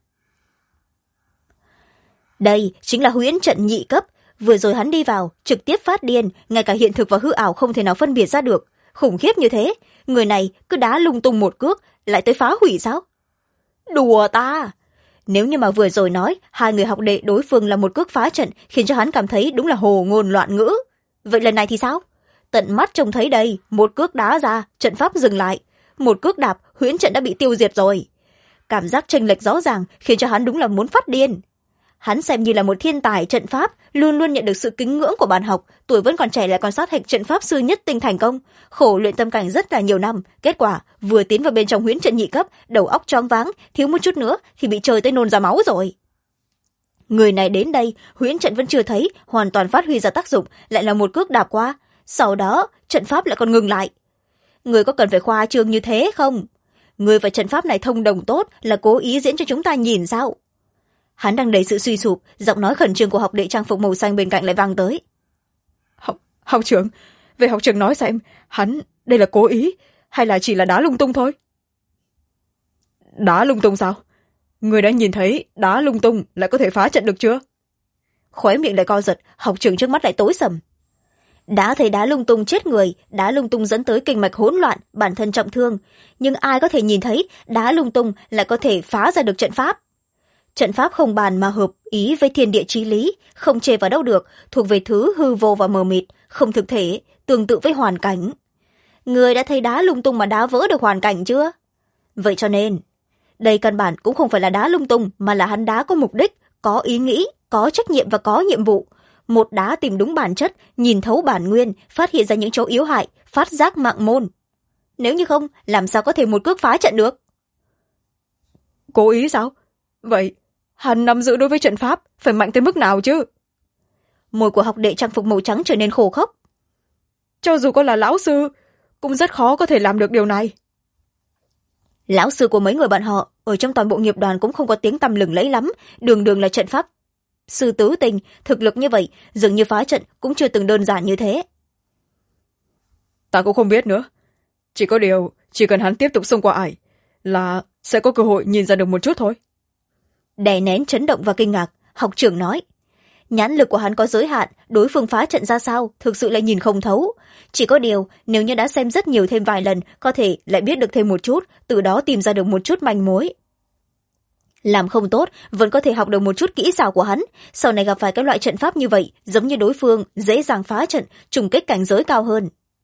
Đây chính là huyễn trận nhị cấp, vừa rồi hắn đi vào trực tiếp phát điên, ngay cả hiện thực và hư ảo không thể nào phân biệt ra được. Khủng khiếp như thế, người này cứ đá lung tung một cước lại tới phá hủy sao? Đùa ta. Nếu như mà vừa rồi nói hai người học đệ đối phương là một cước phá trận, khiến cho hắn cảm thấy đúng là hồ ngôn loạn ngữ. Vậy lần này thì sao? Tận mắt trông thấy đây, một cước đá ra trận pháp dừng lại, một cước đạp huyễn trận đã bị tiêu diệt rồi. Cảm giác chênh lệch rõ ràng khiến cho hắn đúng là muốn phát điên. Hắn xem như là một thiên tài trận pháp, luôn luôn nhận được sự kính ngưỡng của bàn học, tuổi vẫn còn trẻ lại còn sát hạch trận pháp sư nhất tinh thành công, khổ luyện tâm cảnh rất là nhiều năm, kết quả vừa tiến vào bên trong huyễn trận nhị cấp, đầu óc choáng váng, thiếu một chút nữa thì bị trời tới nôn ra máu rồi. Người này đến đây, huyễn trận vẫn chưa thấy hoàn toàn phát huy ra tác dụng, lại là một cước đạp qua, sau đó trận pháp lại còn ngừng lại. Người có cần phải khoa trương như thế không? Người và trận pháp này thông đồng tốt là cố ý diễn cho chúng ta nhìn sao? Hắn đang đầy sự suy sụp, giọng nói khẩn trương của học đệ trang phục màu xanh bên cạnh lại vang tới. Học trưởng, về học trưởng nói xem, hắn đây là cố ý hay là chỉ là đá lung tung thôi? Đá lung tung sao? Người đã nhìn thấy đá lung tung lại có thể phá trận được chưa? Khóe miệng lại co giật, học trưởng trước mắt lại tối sầm. Đã thấy đá lung tung chết người, đá lung tung dẫn tới kinh mạch hỗn loạn, bản thân trọng thương, nhưng ai có thể nhìn thấy đá lung tung lại có thể phá ra được trận pháp? Trận pháp không bàn mà hợp ý với thiên địa chí lý, không chê vào đâu được, thuộc về thứ hư vô và mờ mịt, không thực thể, tương tự với hoàn cảnh. Người đã thấy đá lung tung mà đá vỡ được hoàn cảnh chưa? Vậy cho nên, đây căn bản cũng không phải là đá lung tung, mà là hắn đá có mục đích, có ý nghĩ, có trách nhiệm và có nhiệm vụ. Một đá tìm đúng bản chất, nhìn thấu bản nguyên, phát hiện ra những chỗ yếu hại, phát giác mạng môn. Nếu như không, làm sao có thể một cước phá trận được? Cố ý sao? Vậy hắn nắm giữ đối với trận pháp phải mạnh tới mức nào chứ? Môi của học đệ trang phục màu trắng trở nên khô khốc. Cho dù có là lão sư cũng rất khó có thể làm được điều này. Lão sư của mấy người bọn họ ở trong toàn bộ nghiệp đoàn cũng không có tiếng tăm lừng lẫy lắm, đường đường là trận pháp sư tứ tình, thực lực như vậy dường như phá trận cũng chưa từng đơn giản như thế. Ta cũng không biết nữa, chỉ có điều chỉ cần hắn tiếp tục xông qua ải là sẽ có cơ hội nhìn ra được một chút thôi. Đè nén chấn động và kinh ngạc, học trưởng nói, nhãn lực của hắn có giới hạn, đối phương phá trận ra sao thực sự là nhìn không thấu. Chỉ có điều nếu như đã xem rất nhiều thêm vài lần, có thể lại biết được thêm một chút, từ đó tìm ra được một chút manh mối. Làm không tốt vẫn có thể học được một chút kỹ xảo của hắn, sau này gặp phải cái loại trận pháp như vậy, giống như đối phương dễ dàng phá trận, trùng kích cảnh giới cao hơn.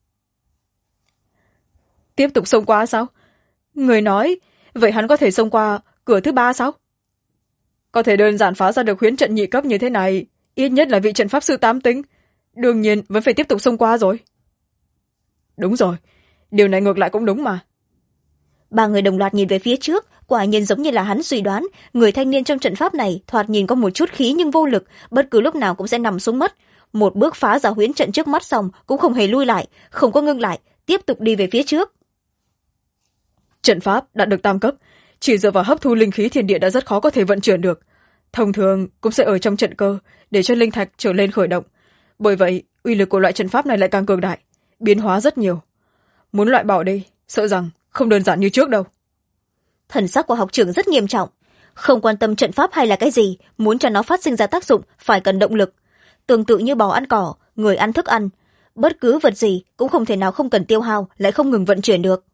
Tiếp tục xông qua sao? Người nói vậy hắn có thể xông qua cửa thứ 3 sao? Có thể đơn giản phá ra được huyễn trận nhị cấp như thế này, ít nhất là vị trận pháp sư 8 tinh, đương nhiên vẫn phải tiếp tục xông qua rồi. Đúng rồi, điều này ngược lại cũng đúng mà. Ba người đồng loạt nhìn về phía trước, quả nhiên giống như là hắn suy đoán, người thanh niên trong trận pháp này thoạt nhìn có một chút khí nhưng vô lực, bất cứ lúc nào cũng sẽ nằm xuống mất. Một bước phá ra huyễn trận trước mắt xong cũng không hề lui lại, không có ngưng lại, tiếp tục đi về phía trước. Trận pháp đã được 8 cấp, chỉ dựa vào hấp thu linh khí thiên địa đã rất khó có thể vận chuyển được. Thông thường cũng sẽ ở trong trận cơ để cho linh thạch trở lên khởi động. Bởi vậy, uy lực của loại trận pháp này lại càng cường đại, biến hóa rất nhiều. Muốn loại bỏ đi, sợ rằng không đơn giản như trước đâu. Thần sắc của học trưởng rất nghiêm trọng, không quan tâm trận pháp hay là cái gì, muốn cho nó phát sinh ra tác dụng phải cần động lực. Tương tự như bò ăn cỏ, người ăn thức ăn, bất cứ vật gì cũng không thể nào không cần tiêu hao, lại không ngừng vận chuyển được.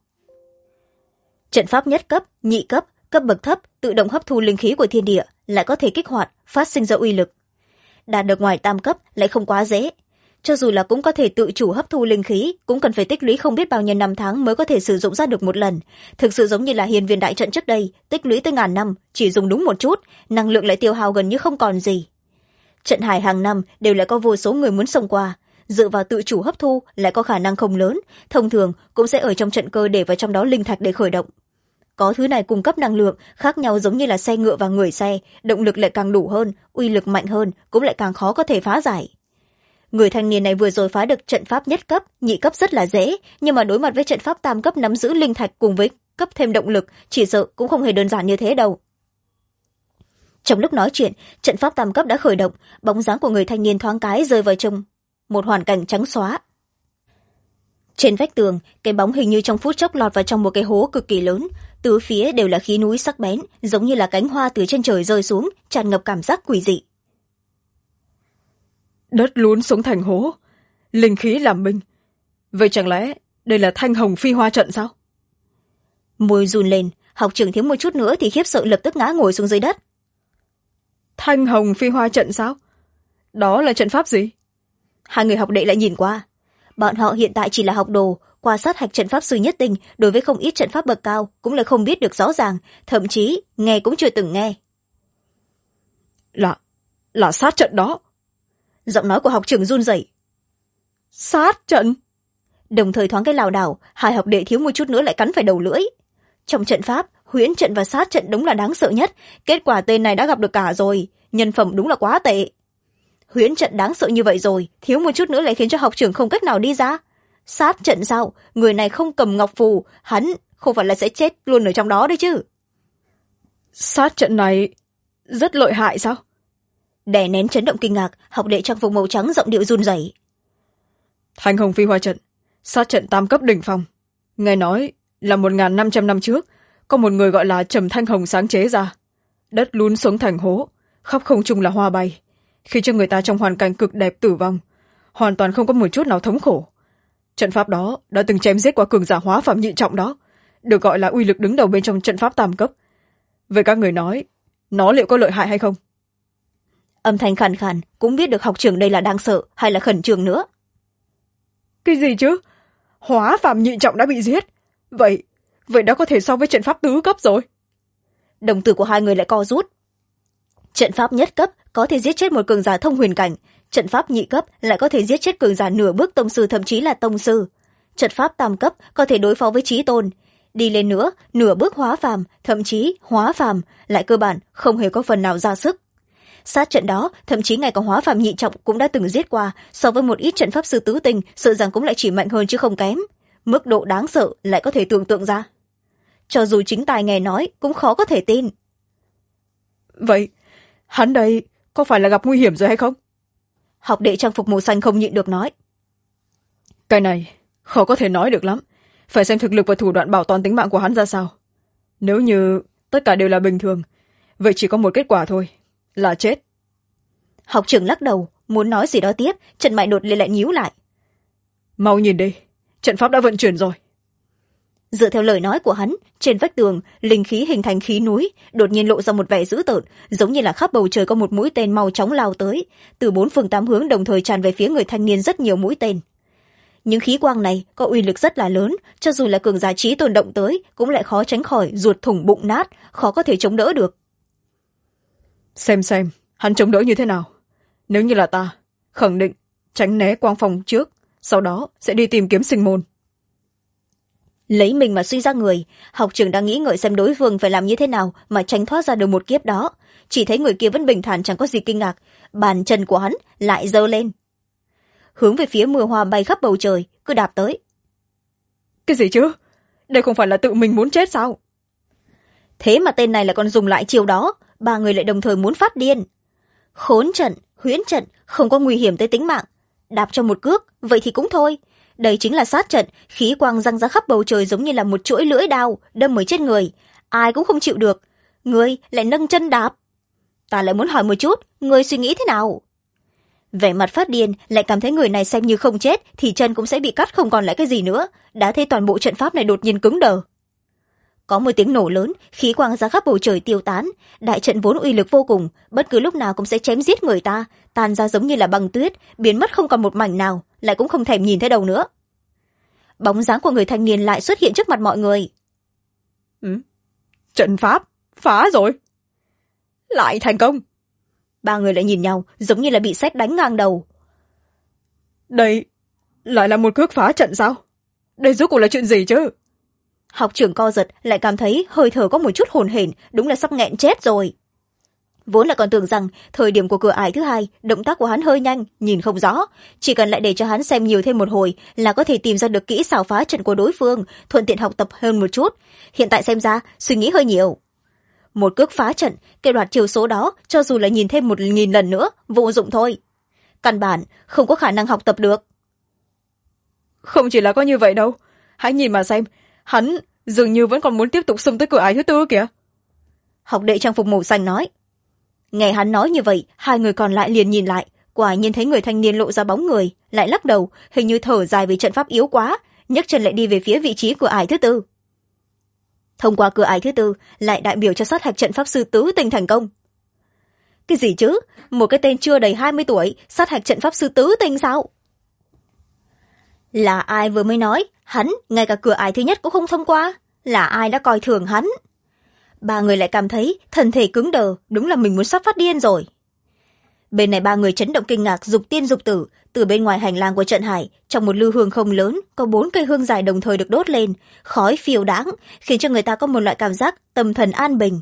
Trận pháp nhất cấp, nhị cấp, cấp bậc thấp tự động hấp thu linh khí của thiên địa, lại có thể kích hoạt, phát sinh ra uy lực. Đạt được ngoài 8 cấp lại không quá dễ. Cho dù là cũng có thể tự chủ hấp thu linh khí, cũng cần phải tích lũy không biết bao nhiêu năm tháng mới có thể sử dụng ra được một lần. Thực sự giống như là hiền viên đại trận trước đây, tích lũy tới ngàn năm, chỉ dùng đúng một chút, năng lượng lại tiêu hao gần như không còn gì. Trận hải hàng năm đều lại có vô số người muốn xông qua, dựa vào tự chủ hấp thu lại có khả năng không lớn, thông thường cũng sẽ ở trong trận cơ để vào trong đó linh thạch để khởi động. Có thứ này cung cấp năng lượng khác nhau, giống như là xe ngựa và người xe, động lực lại càng đủ hơn, uy lực mạnh hơn, cũng lại càng khó có thể phá giải. Người thanh niên này vừa rồi phá được trận pháp nhất cấp, nhị cấp rất là dễ, nhưng mà đối mặt với trận pháp 8 cấp nắm giữ linh thạch cùng với cấp thêm động lực, chỉ sợ cũng không hề đơn giản như thế đâu. Trong lúc nói chuyện, trận pháp 8 cấp đã khởi động, bóng dáng của người thanh niên thoáng cái rơi vào trong một hoàn cảnh trắng xóa. Trên vách tường, cái bóng hình như trong phút chốc lọt vào trong một cái hố cực kỳ lớn, tứ phía đều là khí núi sắc bén, giống như là cánh hoa từ trên trời rơi xuống, tràn ngập cảm giác quỷ dị. Đất lún xuống thành hố, linh khí làm minh. Vậy chẳng lẽ đây là thanh hồng phi hoa trận sao? Môi run lên, học trưởng thiếu một chút nữa thì khiếp sợ lập tức ngã ngồi xuống dưới đất. Thanh hồng phi hoa trận sao? Đó là trận pháp gì? Hai người học đệ lại nhìn qua. Bọn họ hiện tại chỉ là học đồ, qua sát hạch trận pháp sư nhất tinh, đối với không ít trận pháp bậc cao cũng là không biết được rõ ràng, thậm chí nghe cũng chưa từng nghe. Là sát trận đó. Giọng nói của học trưởng run rẩy. Sát trận? Đồng thời thoáng cái lảo đảo, hai học đệ thiếu một chút nữa lại cắn phải đầu lưỡi. Trong trận pháp, huyễn trận và sát trận đúng là đáng sợ nhất, kết quả tên này đã gặp được cả rồi, nhân phẩm đúng là quá tệ. Huyễn trận đáng sợ như vậy rồi, thiếu một chút nữa lại khiến cho học trưởng không cách nào đi ra. Sát trận sao? Người này không cầm ngọc phù, hắn không phải là sẽ chết luôn ở trong đó đấy chứ. Sát trận này rất lợi hại sao? Đè nén chấn động kinh ngạc, học đệ trang phục màu trắng giọng điệu run rẩy. Thanh hồng phi hoa trận, sát trận 8 cấp đỉnh phong. Nghe nói là 1.500 năm trước, có một người gọi là Trầm Thanh Hồng sáng chế ra. Đất lún xuống thành hố, khắp không trung là hoa bay, khiến cho người ta trong hoàn cảnh cực đẹp tử vong, hoàn toàn không có một chút nào thống khổ. Trận pháp đó đã từng chém giết qua cường giả hóa phàm nhị trọng đó, được gọi là uy lực đứng đầu bên trong trận pháp 8 cấp. Vậy các người nói, nó liệu có lợi hại hay không? Âm thanh khàn khàn, cũng biết được học trưởng đây là đang sợ hay là khẩn trương nữa. Cái gì chứ? Hóa phàm nhị trọng đã bị giết. Vậy đã có thể so với trận pháp tứ cấp rồi. Đồng tử của hai người lại co rút. Trận pháp nhất cấp có thể giết chết một cường giả thông huyền cảnh, trận pháp nhị cấp lại có thể giết chết cường giả nửa bước tông sư, thậm chí là tông sư. Trận pháp tam cấp có thể đối phó với chí tôn, đi lên nữa nửa bước hóa phàm, thậm chí hóa phàm lại cơ bản không hề có phần nào ra sức. Sát trận đó thậm chí ngay cả hóa phàm nhị trọng cũng đã từng giết qua, so với một ít trận pháp sư tứ tinh sợ rằng cũng lại chỉ mạnh hơn chứ không kém. Mức độ đáng sợ lại có thể tưởng tượng ra, cho dù chính tài nghe nói cũng khó có thể tin. Vậy hắn đây có phải là gặp nguy hiểm rồi hay không? Học đệ trang phục màu xanh không nhịn được nói. Cái này khó có thể nói được lắm, phải xem thực lực và thủ đoạn bảo toàn tính mạng của hắn ra sao. Nếu như tất cả đều là bình thường, vậy chỉ có một kết quả thôi, là chết. Học trưởng lắc đầu, muốn nói gì đó tiếp, Trần Mại đột nhiên lại nhíu lại. Mau nhìn đi, trận pháp đã vận chuyển rồi. Dựa theo lời nói của hắn, trên vách tường, linh khí hình thành khí núi, đột nhiên lộ ra một vẻ dữ tợn, giống như là khắp bầu trời có một mũi tên mau chóng lao tới, từ bốn phương tám hướng đồng thời tràn về phía người thanh niên rất nhiều mũi tên. Những khí quang này có uy lực rất là lớn, cho dù là cường giả trí tôn động tới, cũng lại khó tránh khỏi ruột thủng bụng nát, khó có thể chống đỡ được. Xem, hắn chống đỡ như thế nào. Nếu như là ta, khẳng định tránh né quang phòng trước, sau đó sẽ đi tìm kiếm sinh môn. Lấy mình mà suy ra người, học trưởng đang nghĩ ngợi xem đối phương phải làm như thế nào mà tránh thoát ra được một kiếp đó. Chỉ thấy người kia vẫn bình thản chẳng có gì kinh ngạc, bàn chân của hắn lại giơ lên, hướng về phía mưa hoa bay khắp bầu trời, cứ đạp tới. Cái gì chứ? Đây không phải là tự mình muốn chết sao? Thế mà tên này lại còn dùng lại chiêu đó, ba người lại đồng thời muốn phát điên. Khốn trận, huyễn trận, không có nguy hiểm tới tính mạng. Đạp cho một cước, vậy thì cũng thôi. Đây chính là sát trận, khí quang răng ra khắp bầu trời giống như là một chuỗi lưỡi đao, đâm mới chết người. Ai cũng không chịu được. Ngươi lại nâng chân đạp. Ta lại muốn hỏi một chút, ngươi suy nghĩ thế nào? Vẻ mặt phát điên, lại cảm thấy người này xem như không chết thì chân cũng sẽ bị cắt không còn lại cái gì nữa. Đã thấy toàn bộ trận pháp này đột nhiên cứng đờ. Có một tiếng nổ lớn, khí quang ra khắp bầu trời tiêu tán. Đại trận vốn uy lực vô cùng, bất cứ lúc nào cũng sẽ chém giết người ta, tan ra giống như là băng tuyết, biến mất không còn một mảnh nào, lại cũng không thèm nhìn thấy đâu nữa. Bóng dáng của người thanh niên lại xuất hiện trước mặt mọi người. Trận pháp phá rồi, lại thành công. Ba người lại nhìn nhau, giống như là bị sét đánh ngang đầu. Đây lại là một cước phá trận sao? Đây rốt cuộc là chuyện gì chứ? Học trưởng co giật, lại cảm thấy hơi thở có một chút hồn hển, đúng là sắp nghẹn chết rồi. Vốn là còn tưởng rằng thời điểm của cửa ải thứ hai, động tác của hắn hơi nhanh, nhìn không rõ, chỉ cần lại để cho hắn xem nhiều thêm một hồi là có thể tìm ra được kỹ xảo phá trận của đối phương, thuận tiện học tập hơn một chút. Hiện tại xem ra suy nghĩ hơi nhiều. Một cước phá trận, cái đoạt chiều số đó, cho dù là nhìn thêm 1000 lần nữa, vô dụng thôi. Căn bản không có khả năng học tập được. Không chỉ là có như vậy đâu, hãy nhìn mà xem, hắn dường như vẫn còn muốn tiếp tục xông tới cửa ải thứ tư kìa. Học đệ trang phục màu xanh nói. Nghe hắn nói như vậy, hai người còn lại liền nhìn lại, quả nhiên thấy người thanh niên lộ ra bóng người, lại lắc đầu, hình như thở dài vì trận pháp yếu quá, nhấc chân lại đi về phía vị trí cửa ải thứ tư. Thông qua cửa ải thứ tư, lại đại biểu cho sát hạch trận pháp sư tứ tinh thành công. Cái gì chứ? Một cái tên chưa đầy 20 tuổi, sát hạch trận pháp sư tứ tinh sao? Là ai vừa mới nói, hắn ngay cả cửa ải thứ nhất cũng không thông qua? Là ai đã coi thường hắn? Ba người lại cảm thấy thân thể cứng đờ, đúng là mình muốn sắp phát điên rồi. Bên này ba người chấn động kinh ngạc, dục tiên dục tử. Từ bên ngoài hành lang của trận hải, trong một lư hương không lớn, có 4 cây hương dài đồng thời được đốt lên, khói phiêu đãng, khiến cho người ta có một loại cảm giác tâm thần an bình.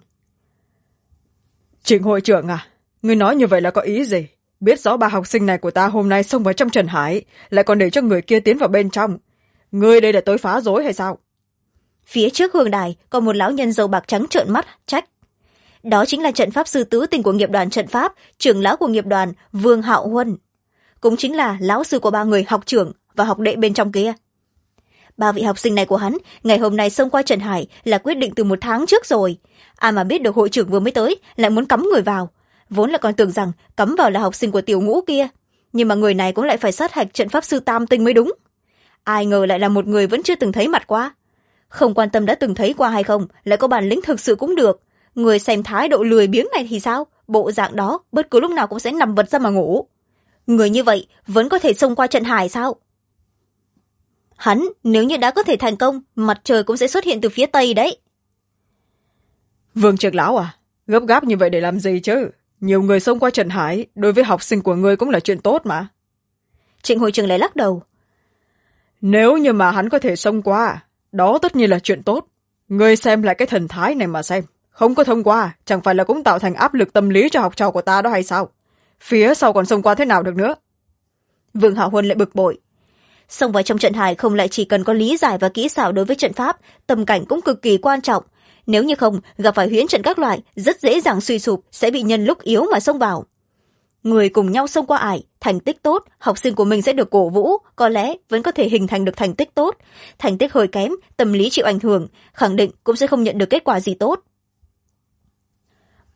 Trịnh hội trưởng à, ngươi nói như vậy là có ý gì? Biết rõ ba học sinh này của ta hôm nay xông vào trong trận hải, lại còn để cho người kia tiến vào bên trong. Ngươi đây là tới phá rối hay sao? Phía trước hương đài có một lão nhân râu bạc trắng trợn mắt trách. Đó chính là trận pháp sư tứ tinh của nghiệp đoàn trận pháp, trưởng lão của nghiệp đoàn Vương Hạo Huân, cũng chính là lão sư của ba người học trưởng và học đệ bên trong kia. Ba vị học sinh này của hắn ngày hôm nay xông qua trận hải là quyết định từ 1 tháng trước rồi. Ai mà biết được hội trưởng vừa mới tới lại muốn cắm người vào, vốn là còn tưởng rằng cắm vào là học sinh của tiểu ngũ kia, nhưng mà người này cũng lại phải sát hạch trận pháp sư tam tinh mới đúng. Ai ngờ lại là một người vẫn chưa từng thấy mặt qua. Không quan tâm đã từng thấy qua hay không, lại có bản lĩnh thực sự cũng được. Người xem thái độ lười biếng này thì sao? Bộ dạng đó bất cứ lúc nào cũng sẽ nằm vật ra mà ngủ. Người như vậy vẫn có thể xông qua trận hải sao? Hắn nếu như đã có thể thành công, mặt trời cũng sẽ xuất hiện từ phía tây đấy. Vương trưởng lão à, gấp gáp như vậy để làm gì chứ? Nhiều người xông qua trận hải, đối với học sinh của ngươi cũng là chuyện tốt mà. Trịnh hội trưởng lại lắc đầu. Nếu như mà hắn có thể xông qua, đó tất nhiên là chuyện tốt. Ngươi xem lại cái thần thái này mà xem. Không có thông qua, chẳng phải là cũng tạo thành áp lực tâm lý cho học trò của ta đó hay sao? Phía sau còn xông qua thế nào được nữa? Vương Hạo Huân lại bực bội. Xông vào trong trận hải không lại chỉ cần có lý giải và kỹ xảo đối với trận pháp, tâm cảnh cũng cực kỳ quan trọng. Nếu như không, gặp phải huyễn trận các loại, rất dễ dàng suy sụp, sẽ bị nhân lúc yếu mà xông vào. Người cùng nhau xông qua ải, thành tích tốt, học sinh của mình sẽ được cổ vũ, có lẽ vẫn có thể hình thành được thành tích tốt. Thành tích hơi kém, tâm lý chịu ảnh hưởng, khẳng định cũng sẽ không nhận được kết quả gì tốt.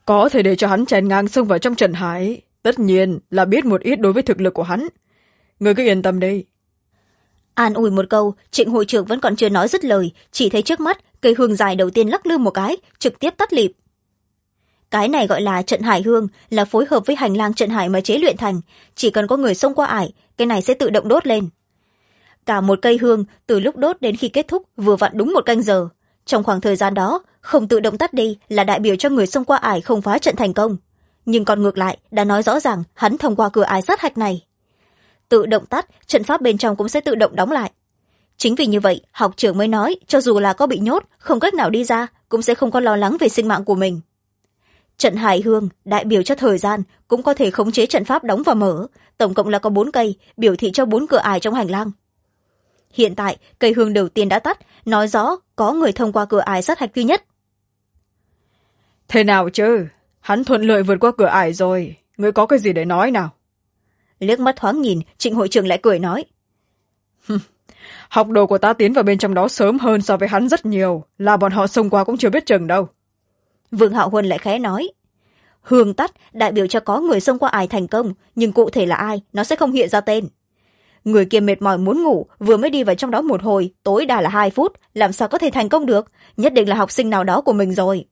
có thể để cho hắn chèn ngang xông vào trong trận hải, tất nhiên là biết một ít đối với thực lực của hắn. Người cứ yên tâm đi. An ủi một câu, Trịnh hội trưởng vẫn còn chưa nói dứt lời, chỉ thấy trước mắt cây hương dài đầu tiên lắc lư một cái, trực tiếp tắt lịm. Cái này gọi là trận hải hương, là phối hợp với hành lang trận hải mà chế luyện thành, chỉ cần có người xông qua ải, cái này sẽ tự động đốt lên. Cả một cây hương từ lúc đốt đến khi kết thúc vừa vặn đúng 1 canh giờ. Trong khoảng thời gian đó, không tự động tắt đi là đại biểu cho người xông qua ải không phá trận thành công, nhưng còn ngược lại đã nói rõ ràng hắn thông qua cửa ải sát hạch này. Tự động tắt, trận pháp bên trong cũng sẽ tự động đóng lại. Chính vì như vậy, học trưởng mới nói cho dù là có bị nhốt, không cách nào đi ra, cũng sẽ không có lo lắng về sinh mạng của mình. Trận hải hương đại biểu cho thời gian, cũng có thể khống chế trận pháp đóng và mở, tổng cộng là có 4 cây, biểu thị cho 4 cửa ải trong hành lang. Hiện tại, cây hương đầu tiên đã tắt, nói rõ có người thông qua cửa ải sát hạch thứ nhất. Thế nào chứ? Hắn thuận lợi vượt qua cửa ải rồi. Ngươi có cái gì để nói nào? Liếc mắt thoáng nhìn, Trịnh hội trưởng lại cười nói. Học đồ của ta tiến vào bên trong đó sớm hơn so với hắn rất nhiều, là bọn họ xông qua cũng chưa biết chừng đâu. Vương Hạo Huân lại khẽ nói. Hương tắt đại biểu cho có người xông qua ải thành công, nhưng cụ thể là ai, nó sẽ không hiện ra tên. Người kia mệt mỏi muốn ngủ, vừa mới đi vào trong đó một hồi, tối đa là 2 phút, làm sao có thể thành công được, nhất định là học sinh nào đó của mình rồi.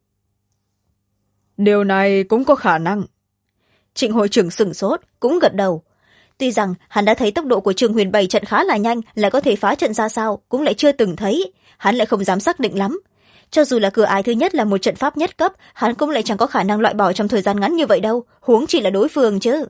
Điều này cũng có khả năng. Trịnh hội trưởng sửng sốt, cũng gật đầu. Tuy rằng hắn đã thấy tốc độ của Trương Huyền bày trận khá là nhanh, lại có thể phá trận ra sao, cũng lại chưa từng thấy, hắn lại không dám xác định lắm. Cho dù là cửa ải thứ nhất là một trận pháp nhất cấp, hắn cũng lại chẳng có khả năng loại bỏ trong thời gian ngắn như vậy đâu, huống chỉ là đối phương chứ.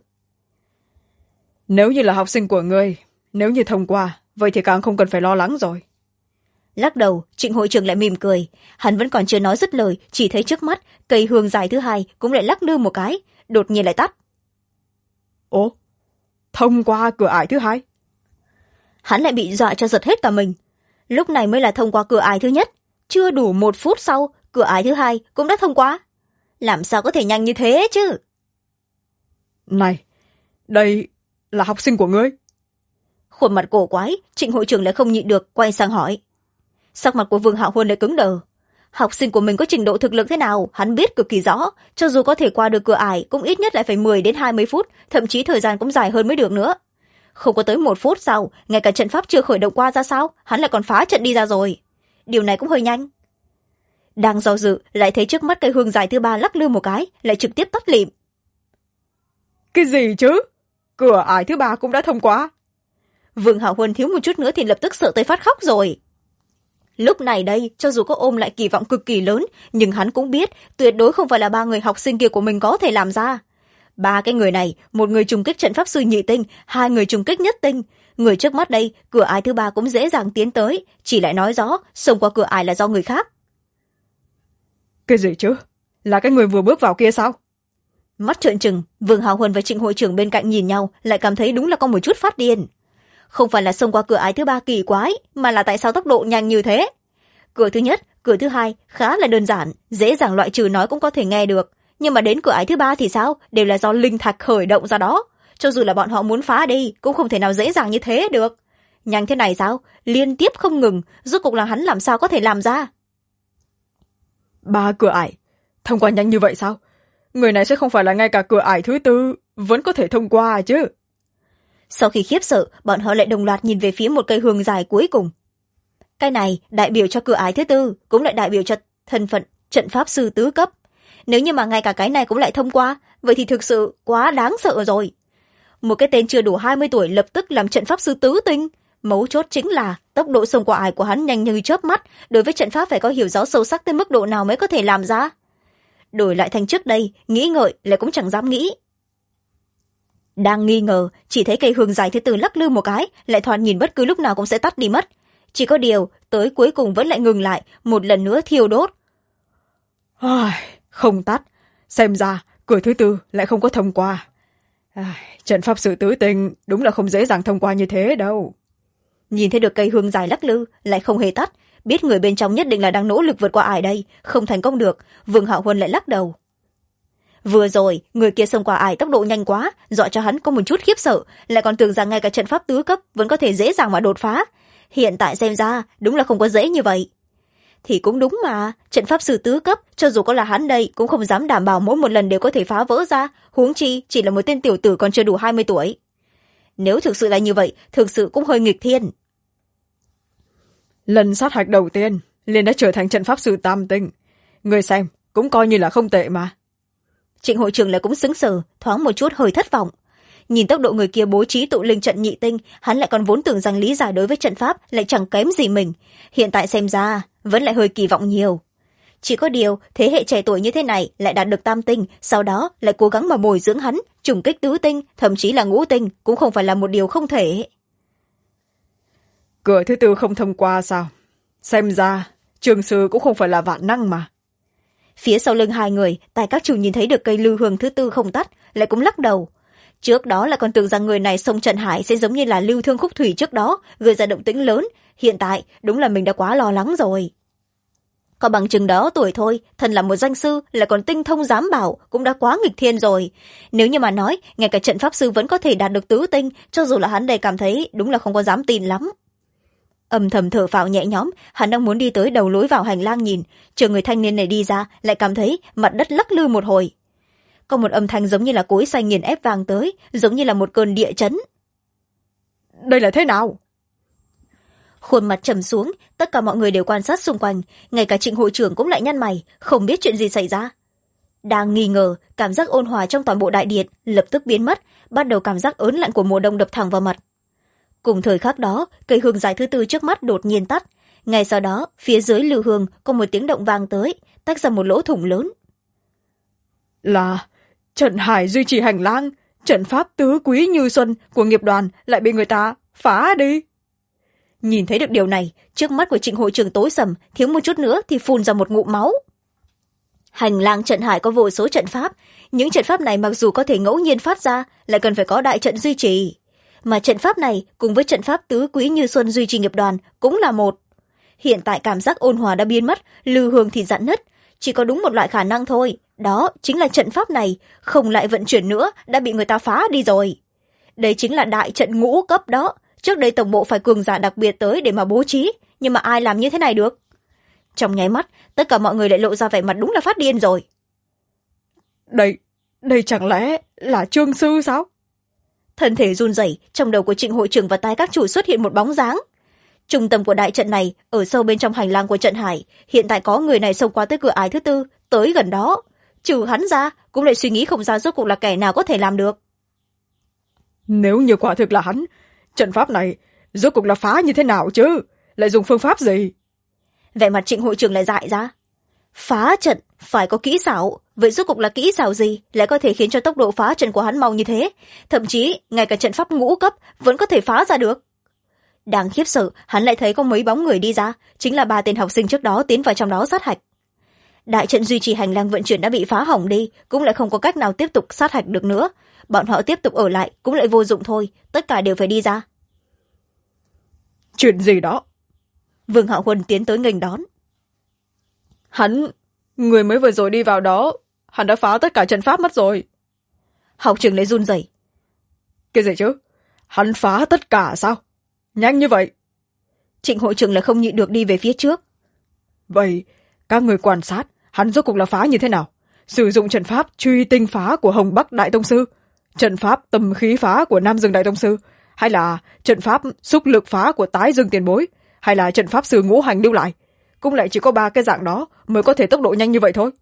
Nếu như là học sinh của ngươi, nếu như thông qua, vậy thì càng không cần phải lo lắng rồi. Lắc đầu, Trịnh hội trưởng lại mỉm cười, hắn vẫn còn chưa nói dứt lời, chỉ thấy trước mắt cây hương dài thứ hai cũng lại lắc lư một cái, đột nhiên lại tắt. Ồ, thông qua cửa ải thứ hai? Hắn lại bị dọa cho giật hết cả mình. Lúc này mới là thông qua cửa ải thứ nhất, chưa đủ 1 phút sau, cửa ải thứ hai cũng đã thông qua. Làm sao có thể nhanh như thế chứ? Này, đây là học sinh của ngươi? Khuôn mặt cổ quái, Trịnh hội trưởng lại không nhịn được, quay sang hỏi. Sắc mặt của Vương Hạo Huân lại cứng đờ. Học sinh của mình có trình độ thực lực thế nào, hắn biết cực kỳ rõ, cho dù có thể qua được cửa ải, cũng ít nhất lại phải 10 đến 20 phút, thậm chí thời gian cũng dài hơn mới được nữa. Không có tới 1 phút sau, ngay cả trận pháp chưa khởi động qua ra sao, hắn lại còn phá trận đi ra rồi. Điều này cũng hơi nhanh. Đang do dự, lại thấy trước mắt cây hương dài thứ 3 lắc lư một cái, lại trực tiếp tắt lịm. Cái gì chứ? Cửa ải thứ 3 cũng đã thông qua. Vương Hạo Huân thiếu một chút nữa thì lập tức sợ tới phát khóc rồi. Lúc này đây, cho dù có ôm lại kỳ vọng cực kỳ lớn, nhưng hắn cũng biết tuyệt đối không phải là 3 người học sinh kia của mình có thể làm ra. 3 cái người này, 1 người trùng kích trận pháp sư nhị tinh, 2 người trùng kích nhất tinh. Người trước mắt đây, cửa ải thứ 3 cũng dễ dàng tiến tới, chỉ lại nói rõ xông qua cửa ải là do người khác. Cái gì chứ? Là cái người vừa bước vào kia sao? Mắt trợn trừng, Vương Hạo Huân và Trịnh hội trưởng bên cạnh nhìn nhau, lại cảm thấy đúng là có một chút phát điên. Không phải là xông qua cửa ải thứ 3 kỳ quái, mà là tại sao tốc độ nhanh như thế? Cửa thứ nhất, cửa thứ hai khá là đơn giản, dễ dàng loại trừ nói cũng có thể nghe được. Nhưng mà đến cửa ải thứ 3 thì sao? Đều là do linh thạch khởi động ra đó. Cho dù là bọn họ muốn phá đi, cũng không thể nào dễ dàng như thế được. Nhanh thế này sao? Liên tiếp không ngừng, rốt cuộc là hắn làm sao có thể làm ra? 3 cửa ải, thông qua nhanh như vậy sao? Người này sẽ không phải là ngay cả cửa ải thứ 4 vẫn có thể thông qua chứ? Sau khi khiếp sợ, bọn họ lại đồng loạt nhìn về phía một cây hương dài cuối cùng. Cái này đại biểu cho cửa ải thứ 4, cũng lại đại biểu cho thân phận trận pháp sư tứ cấp. Nếu như mà ngay cả cái này cũng lại thông qua, vậy thì thực sự quá đáng sợ rồi. Một cái tên chưa đủ 20 tuổi lập tức làm trận pháp sư tứ tinh. Mấu chốt chính là tốc độ xông qua ải của hắn nhanh như chớp mắt, đối với trận pháp phải có hiểu rõ sâu sắc tới mức độ nào mới có thể làm ra. Đổi lại thành trước đây, nghĩ ngợi lại cũng chẳng dám nghĩ. Đang nghi ngờ, chỉ thấy cây hương dài thứ 4 lắc lư một cái, lại thoạt nhìn bất cứ lúc nào cũng sẽ tắt đi mất. Chỉ có điều, tới cuối cùng vẫn lại ngừng lại, một lần nữa thiêu đốt. Không tắt, xem ra cửa thứ 4 lại không có thông qua. Trận pháp sự tứ tinh đúng là không dễ dàng thông qua như thế đâu. Nhìn thấy được cây hương dài lắc lư, lại không hề tắt, biết người bên trong nhất định là đang nỗ lực vượt qua ải đây, không thành công được, Vương Hạo Huân lại lắc đầu. Vừa rồi, người kia xông qua ải tốc độ nhanh quá, dọa cho hắn có một chút khiếp sợ, lại còn tưởng rằng ngay cả trận pháp tứ cấp vẫn có thể dễ dàng mà đột phá. Hiện tại xem ra, đúng là không có dễ như vậy. thì cũng đúng mà, trận pháp sư tứ cấp cho dù có là hắn đây cũng không dám đảm bảo mỗi một lần đều có thể phá vỡ ra, huống chi chỉ là một tên tiểu tử còn chưa đủ 20 tuổi. Nếu thực sự là như vậy, thực sự cũng hơi nghịch thiên. Lần sát hạch đầu tiên liền đã trở thành trận pháp sư tam tinh, người xem cũng coi như là không tệ mà. Trịnh hội trưởng lại cũng sững sờ, thoáng một chút hơi thất vọng. Nhìn tốc độ người kia bố trí tụ linh trận nhị tinh, hắn lại còn vốn tưởng rằng lý giải đối với trận pháp lại chẳng kém gì mình, hiện tại xem ra vẫn lại hơi kỳ vọng nhiều. Chỉ có điều thế hệ trẻ tuổi như thế này lại đạt được tam tinh, sau đó lại cố gắng mà bồi dưỡng hắn trùng kích tứ tinh, thậm chí là ngũ tinh cũng không phải là một điều không thể. Cửa thứ tư không thông qua sao? Xem ra trường sư cũng không phải là vạn năng mà. Phía sau lưng hai người, tài các chủ nhìn thấy được cây lưu hương thứ tư không tắt, lại cũng lắc đầu. Trước đó là còn tưởng rằng người này xông trận hải sẽ giống như là lưu thương khúc thủy trước đó, gây ra động tĩnh lớn. Hiện tại đúng là mình đã quá lo lắng rồi. Có bằng chừng đó tuổi thôi, thân là một danh sư, lại còn tinh thông giám bảo, cũng đã quá nghịch thiên rồi. Nếu như mà nói ngay cả trận pháp sư vẫn có thể đạt được tứ tinh, cho dù là hắn đây cảm thấy đúng là không có dám tin lắm. Âm thầm thở phào nhẹ nhõm, hắn đang muốn đi tới đầu lối vào hành lang nhìn, chờ người thanh niên này đi ra, lại cảm thấy mặt đất lắc lư một hồi. Có một âm thanh giống như là cối xay nghiền ép vang tới, giống như là một cơn địa chấn. Đây là thế nào? Khuôn mặt trầm xuống, tất cả mọi người đều quan sát xung quanh, ngay cả Trịnh hội trưởng cũng lại nhăn mày, không biết chuyện gì xảy ra. Đang nghi ngờ, cảm giác ôn hòa trong toàn bộ đại điện lập tức biến mất, bắt đầu cảm giác ớn lạnh của mùa đông đập thẳng vào mặt. Cùng thời khắc đó, cây hương dài thứ tư trước mắt đột nhiên tắt. Ngay sau đó, phía dưới lưu hương có một tiếng động vang tới, tách ra một lỗ thủng lớn. Là trận hải duy trì hành lang, trận pháp tứ quý như xuân của nghiệp đoàn lại bị người ta phá đi. Nhìn thấy được điều này, trước mắt của Trịnh hội trưởng tối sầm, thiếu một chút nữa thì phun ra một ngụm máu. Hành lang trận hải có vô số trận pháp, những trận pháp này mặc dù có thể ngẫu nhiên phát ra, lại cần phải có đại trận duy trì. Mà trận pháp này cùng với trận pháp tứ quý như xuân duy trì nghiệp đoàn cũng là một. Hiện tại cảm giác ôn hòa đã biến mất, lưu hương thì rạn nứt, chỉ có đúng một loại khả năng thôi, đó chính là trận pháp này không lại vận chuyển nữa, đã bị người ta phá đi rồi. Đây chính là đại trận ngũ cấp đó, trước đây tổng bộ phải cường giả đặc biệt tới để mà bố trí, nhưng mà ai làm như thế này được. Trong nháy mắt, tất cả mọi người lại lộ ra vẻ mặt đúng là phát điên rồi. Đây chẳng lẽ là trương sư sao? Thân thể run rẩy, trong đầu của Trịnh hội trưởng và tai các chủ xuất hiện một bóng dáng. Trung tâm của đại trận này, ở sâu bên trong hành lang của trận hải, hiện tại có người này xông qua tới cửa ải thứ tư, tới gần đó. Trừ hắn ra, cũng lại suy nghĩ không ra rốt cuộc là kẻ nào có thể làm được. Nếu như quả thực là hắn, trận pháp này rốt cuộc là phá như thế nào chứ? Lại dùng phương pháp gì? Vẻ mặt Trịnh hội trưởng lại dại ra. Phá trận phải có kỹ xảo, vậy rốt cuộc là kỹ xảo gì lại có thể khiến cho tốc độ phá trận của hắn mau như thế, thậm chí ngay cả trận pháp ngũ cấp vẫn có thể phá ra được. Đang khiếp sợ, hắn lại thấy có mấy bóng người đi ra, chính là 3 tên học sinh trước đó tiến vào trong đó sát hạch. Đại trận duy trì hành lang vận chuyển đã bị phá hỏng đi, cũng lại không có cách nào tiếp tục sát hạch được nữa. Bọn họ tiếp tục ở lại cũng lại vô dụng thôi, tất cả đều phải đi ra. Chuyện gì đó? Vương Hạo Huân tiến tới nghênh đón. Người mới vừa rồi đi vào đó, hắn đã phá tất cả trận pháp mất rồi. Học trưởng lại run rẩy. Cái gì chứ? Hắn phá tất cả sao? Nhanh như vậy? Trịnh hội trưởng lại không nhịn được đi về phía trước. Vậy, các người quan sát, hắn rốt cuộc là phá như thế nào? Sử dụng trận pháp truy tinh phá của Hồng Bắc Đại Tông Sư, trận pháp tầm khí phá của Nam Dương Đại Tông Sư, hay là trận pháp xúc lực phá của Tái Dương Tiền Bối, hay là trận pháp sư ngũ hành lưu lại? Cũng lại chỉ có 3 cái dạng đó mới có thể tốc độ nhanh như vậy thôi.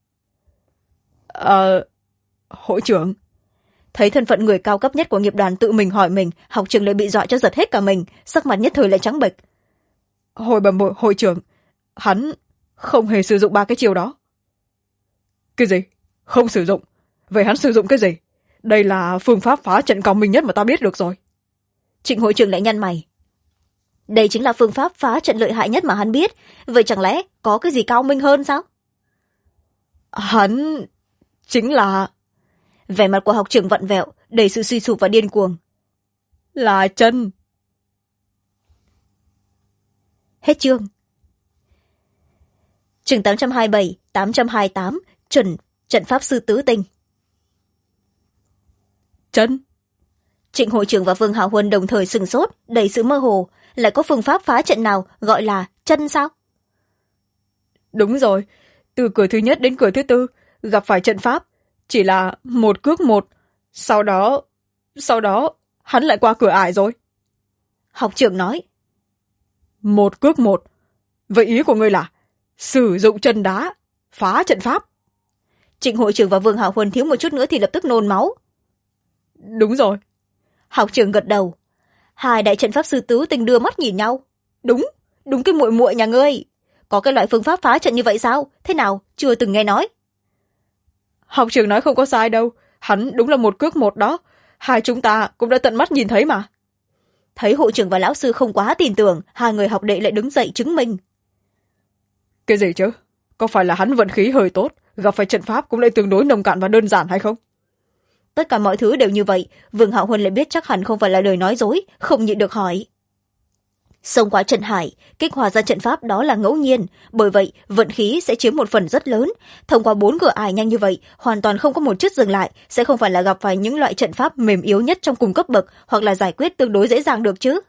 Hội trưởng. Thấy thân phận người cao cấp nhất của nghiệp đoàn tự mình hỏi mình, học trưởng lại bị dọa cho giật hết cả mình, sắc mặt nhất thời lại trắng bệch. Hội trưởng, hắn không hề sử dụng 3 cái chiêu đó. Cái gì? Không sử dụng? Vậy hắn sử dụng cái gì? Đây là phương pháp phá trận cao minh nhất mà ta biết được rồi. Trịnh hội trưởng lại nhăn mày. Đây chính là phương pháp phá trận lợi hại nhất mà hắn biết, vậy chẳng lẽ có cái gì cao minh hơn sao? Hắn chính là... Vẻ mặt của học trưởng vặn vẹo, đầy sự suy sụp và điên cuồng. Là chân. Hết chương. Chương 827, 828, trận pháp sư tứ tinh. Chân. Trịnh hội trưởng và Vương Hạo Huân đồng thời sửng sốt, đầy sự mơ hồ. Lại có phương pháp phá trận nào gọi là chân sao? Đúng rồi, từ cửa thứ nhất đến cửa thứ tư gặp phải trận pháp, chỉ là một cước một. Sau đó hắn lại qua cửa ải rồi. Học trưởng nói. Một cước một. Vậy ý của ngươi là sử dụng chân đá phá trận pháp? Trịnh hội trưởng và Vương Hạo Huân thiếu một chút nữa thì lập tức nôn máu. Đúng rồi. Học trưởng gật đầu. Hai đại trận pháp sư tứ tình đưa mắt nhìn nhau. Đúng cái muội muội nhà ngươi. Có cái loại phương pháp phá trận như vậy sao? Thế nào? Chưa từng nghe nói. Học trưởng nói không có sai đâu. Hắn đúng là một cước một đó. Hai chúng ta cũng đã tận mắt nhìn thấy mà. Thấy hội trưởng và lão sư không quá tin tưởng, hai người học đệ lại đứng dậy chứng minh. Cái gì chứ? Có phải là hắn vận khí hơi tốt, gặp phải trận pháp cũng lại tương đối nông cạn và đơn giản hay không? Tất cả mọi thứ đều như vậy, Vương Hạo Huân lại biết chắc hẳn không phải là lời nói dối, không nhịn được hỏi. Xông qua trận hải, kích hoạt ra trận pháp đó là ngẫu nhiên, bởi vậy vận khí sẽ chiếm một phần rất lớn. Thông qua 4 cửa ải nhanh như vậy, hoàn toàn không có một chút dừng lại, sẽ không phải là gặp phải những loại trận pháp mềm yếu nhất trong cùng cấp bậc, hoặc là giải quyết tương đối dễ dàng được chứ.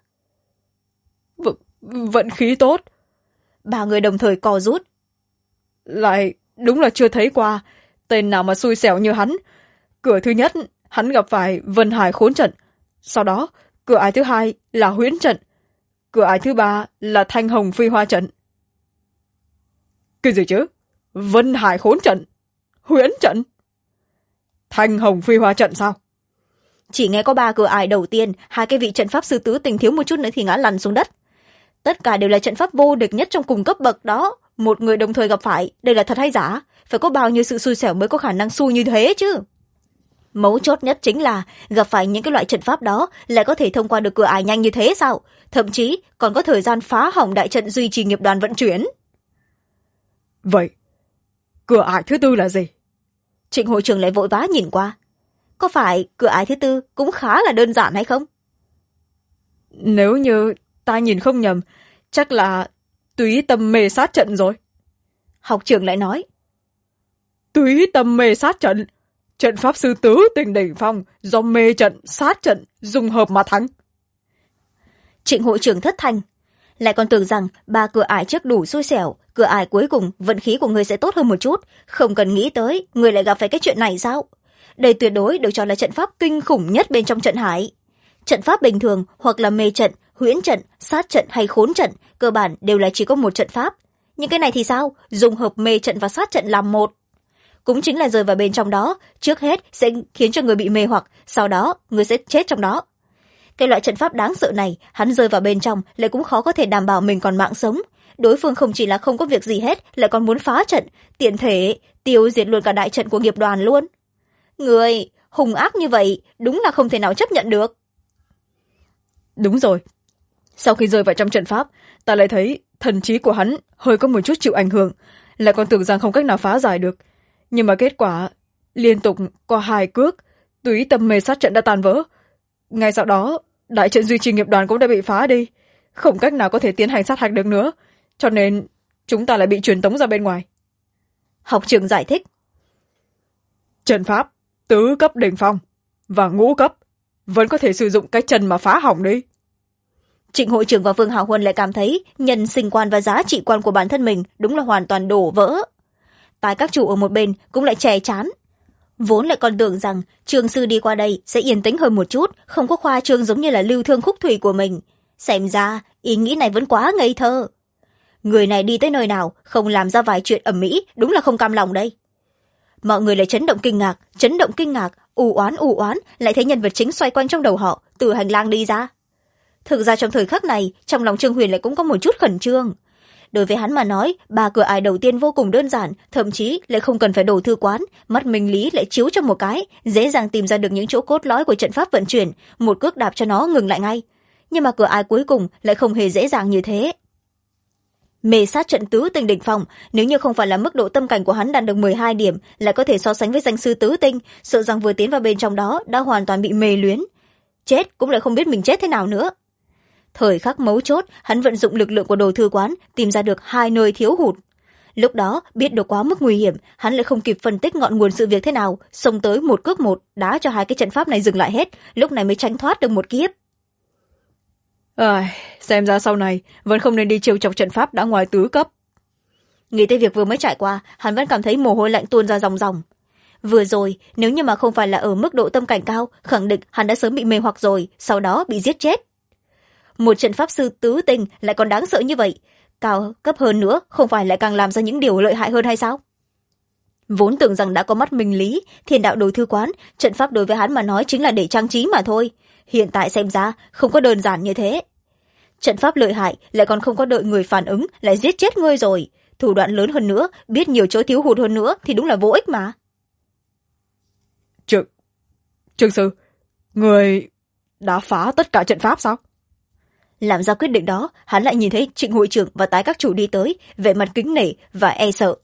Vận khí tốt. Ba người đồng thời co rút. Lại đúng là chưa thấy qua tên nào mà xui xẻo như hắn. Cửa thứ nhất hắn gặp phải Vân Hải khốn trận, sau đó cửa ải thứ hai là huyễn trận, cửa ải thứ ba là Thanh Hồng phi hoa trận. Cái gì chứ? Vân Hải khốn trận, huyễn trận, Thanh Hồng phi hoa trận sao? Chỉ nghe có 3 cửa ải đầu tiên, hai cái vị trận pháp sư tứ tình thiếu một chút nữa thì ngã lăn xuống đất. Tất cả đều là trận pháp vô địch nhất trong cùng cấp bậc đó, một người đồng thời gặp phải, đây là thật hay giả? Phải có bao nhiêu sự xui xẻo mới có khả năng xui như thế chứ? Mấu chốt nhất chính là gặp phải những cái loại trận pháp đó lại có thể thông qua được cửa ải nhanh như thế sao? Thậm chí còn có thời gian phá hỏng đại trận duy trì nghiệp đoàn vận chuyển. Vậy cửa ải thứ tư là gì? Trịnh hội trưởng lại vội vã nhìn qua. Có phải cửa ải thứ tư cũng khá là đơn giản hay không? Nếu như ta nhìn không nhầm, chắc là túy tâm mê sát trận rồi. Học trưởng lại nói. Túy tâm mê sát trận, trận pháp sư tứ tình đỉnh phong do mê trận sát trận dùng hợp mà thắng. Trịnh hội trưởng thất thanh, lại còn tưởng rằng 3 cửa ải trước đủ xui xẻo, cửa ải cuối cùng vận khí của người sẽ tốt hơn một chút, không cần nghĩ tới người lại gặp phải cái chuyện này sao? Đây tuyệt đối được cho là trận pháp kinh khủng nhất bên trong trận hải. Trận pháp bình thường hoặc là mê trận, huyễn trận, sát trận hay khốn trận cơ bản đều là chỉ có một trận pháp, nhưng cái này thì sao? Dùng hợp mê trận và sát trận làm một, cũng chính là rơi vào bên trong đó, trước hết sẽ khiến cho người bị mê hoặc, sau đó người sẽ chết trong đó. Cái loại trận pháp đáng sợ này, hắn rơi vào bên trong lại cũng khó có thể đảm bảo mình còn mạng sống. Đối phương không chỉ là không có việc gì hết, lại còn muốn phá trận, tiện thể tiêu diệt luôn cả đại trận của nghiệp đoàn luôn. Người hung ác như vậy đúng là không thể nào chấp nhận được. Đúng rồi, sau khi rơi vào trong trận pháp, ta lại thấy thần trí của hắn hơi có một chút chịu ảnh hưởng, lại còn tưởng rằng không cách nào phá giải được. Nhưng mà kết quả liên tục qua 2 cước, túy tâm mê sát trận đã tan vỡ. Ngay sau đó đại trận duy trì nghiệp đoàn cũng đã bị phá đi, không cách nào có thể tiến hành sát hạch được nữa, cho nên chúng ta lại bị truyền tống ra bên ngoài. Học trưởng giải thích. Trận pháp tứ cấp đỉnh phong và ngũ cấp vẫn có thể sử dụng cái chân mà phá hỏng đi. Trịnh hội trưởng và Vương Hạo Huân lại cảm thấy nhân sinh quan và giá trị quan của bản thân mình đúng là hoàn toàn đổ vỡ. Tài các chủ ở một bên cũng lại chè chán. Vốn lại còn tưởng rằng trường sư đi qua đây sẽ yên tĩnh hơn một chút, không có khoa trương giống như là lưu thương khúc thủy của mình. Xem ra ý nghĩ này vẫn quá ngây thơ. Người này đi tới nơi nào không làm ra vài chuyện ầm ĩ, đúng là không cam lòng đây. Mọi người lại chấn động kinh ngạc, ù oán, lại thấy nhân vật chính xoay quanh trong đầu họ từ hành lang đi ra. Thực ra trong thời khắc này, trong lòng Trương Huyền lại cũng có một chút khẩn trương. Đối với hắn mà nói, 3 cửa ải đầu tiên vô cùng đơn giản, thậm chí lại không cần phải đổ thư quán, mắt minh lý lại chiếu cho một cái, dễ dàng tìm ra được những chỗ cốt lõi của trận pháp vận chuyển, một cước đạp cho nó ngừng lại ngay. Nhưng mà cửa ải cuối cùng lại không hề dễ dàng như thế. Mê sát trận tứ tinh đỉnh phong, nếu như không phải là mức độ tâm cảnh của hắn đạt được 12 điểm, lại có thể so sánh với danh sư tứ tinh, sợ rằng vừa tiến vào bên trong đó đã hoàn toàn bị mê luyến. Chết cũng lại không biết mình chết thế nào nữa. Thời khắc mấu chốt, hắn vận dụng lực lượng của đồ thư quán, tìm ra được 2 nơi thiếu hụt. Lúc đó, biết được quá mức nguy hiểm, hắn lại không kịp phân tích ngọn nguồn sự việc thế nào, xông tới một cước một, đá cho 2 cái trận pháp này dừng lại hết, lúc này mới tránh thoát được một kiếp. Xem ra sau này vẫn không nên đi trêu chọc trận pháp đã ngoài tứ cấp. nghĩ tới việc vừa mới trải qua, hắn vẫn cảm thấy mồ hôi lạnh tuôn ra ròng ròng. Vừa rồi nếu như mà không phải là ở mức độ tâm cảnh cao, khẳng định hắn đã sớm bị mê hoặc rồi, sau đó bị giết chết. Một trận pháp sư tứ tinh lại còn đáng sợ như vậy, cao cấp hơn nữa không phải lại càng làm ra những điều lợi hại hơn hay sao? Vốn tưởng rằng đã có mắt minh lý, Thiên đạo đồ thư quán, trận pháp đối với hắn mà nói chính là để trang trí mà thôi, hiện tại xem ra không có đơn giản như thế. Trận pháp lợi hại lại còn không có đợi người phản ứng lại giết chết ngươi rồi, thủ đoạn lớn hơn nữa, biết nhiều chỗ thiếu hụt hơn nữa thì đúng là vô ích mà. Trương sư, người đã phá tất cả trận pháp sao? Làm ra quyết định đó, hắn lại nhìn thấy Trịnh hội trưởng và tái các chủ đi tới, vẻ mặt kính nể và e sợ.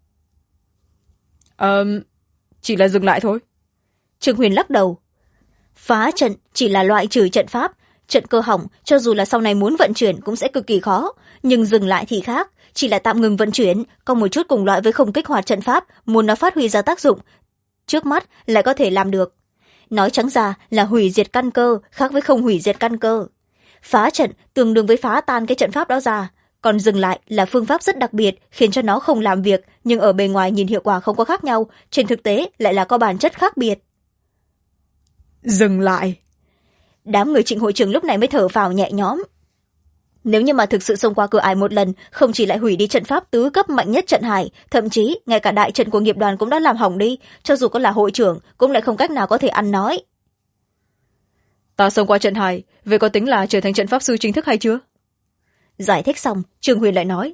Chỉ là dừng lại thôi. Trương Huyền lắc đầu. Phá trận chỉ là loại trừ trận pháp, trận cơ hỏng cho dù là sau này muốn vận chuyển cũng sẽ cực kỳ khó, nhưng dừng lại thì khác, chỉ là tạm ngừng vận chuyển, có một chút cùng loại với không kích hoạt trận pháp, muốn nó phát huy ra tác dụng trước mắt lại có thể làm được. Nói trắng ra là hủy diệt căn cơ, khác với không hủy diệt căn cơ. Phá trận tương đương với phá tan cái trận pháp đó ra, còn dừng lại là phương pháp rất đặc biệt, khiến cho nó không làm việc, nhưng ở bề ngoài nhìn hiệu quả không có khác nhau, trên thực tế lại là có bản chất khác biệt. Dừng lại. Đám người Trịnh hội trưởng lúc này mới thở phào nhẹ nhõm. Nếu như mà thực sự xông qua cửa ải một lần, không chỉ lại hủy đi trận pháp tứ cấp mạnh nhất trận hải, thậm chí ngay cả đại trận của nghiệp đoàn cũng đã làm hỏng đi, cho dù có là hội trưởng cũng lại không cách nào có thể ăn nói. Ta xông qua trận hải, vậy có tính là trở thành trận pháp sư chính thức hay chưa? Giải thích xong, Trương Huyền lại nói.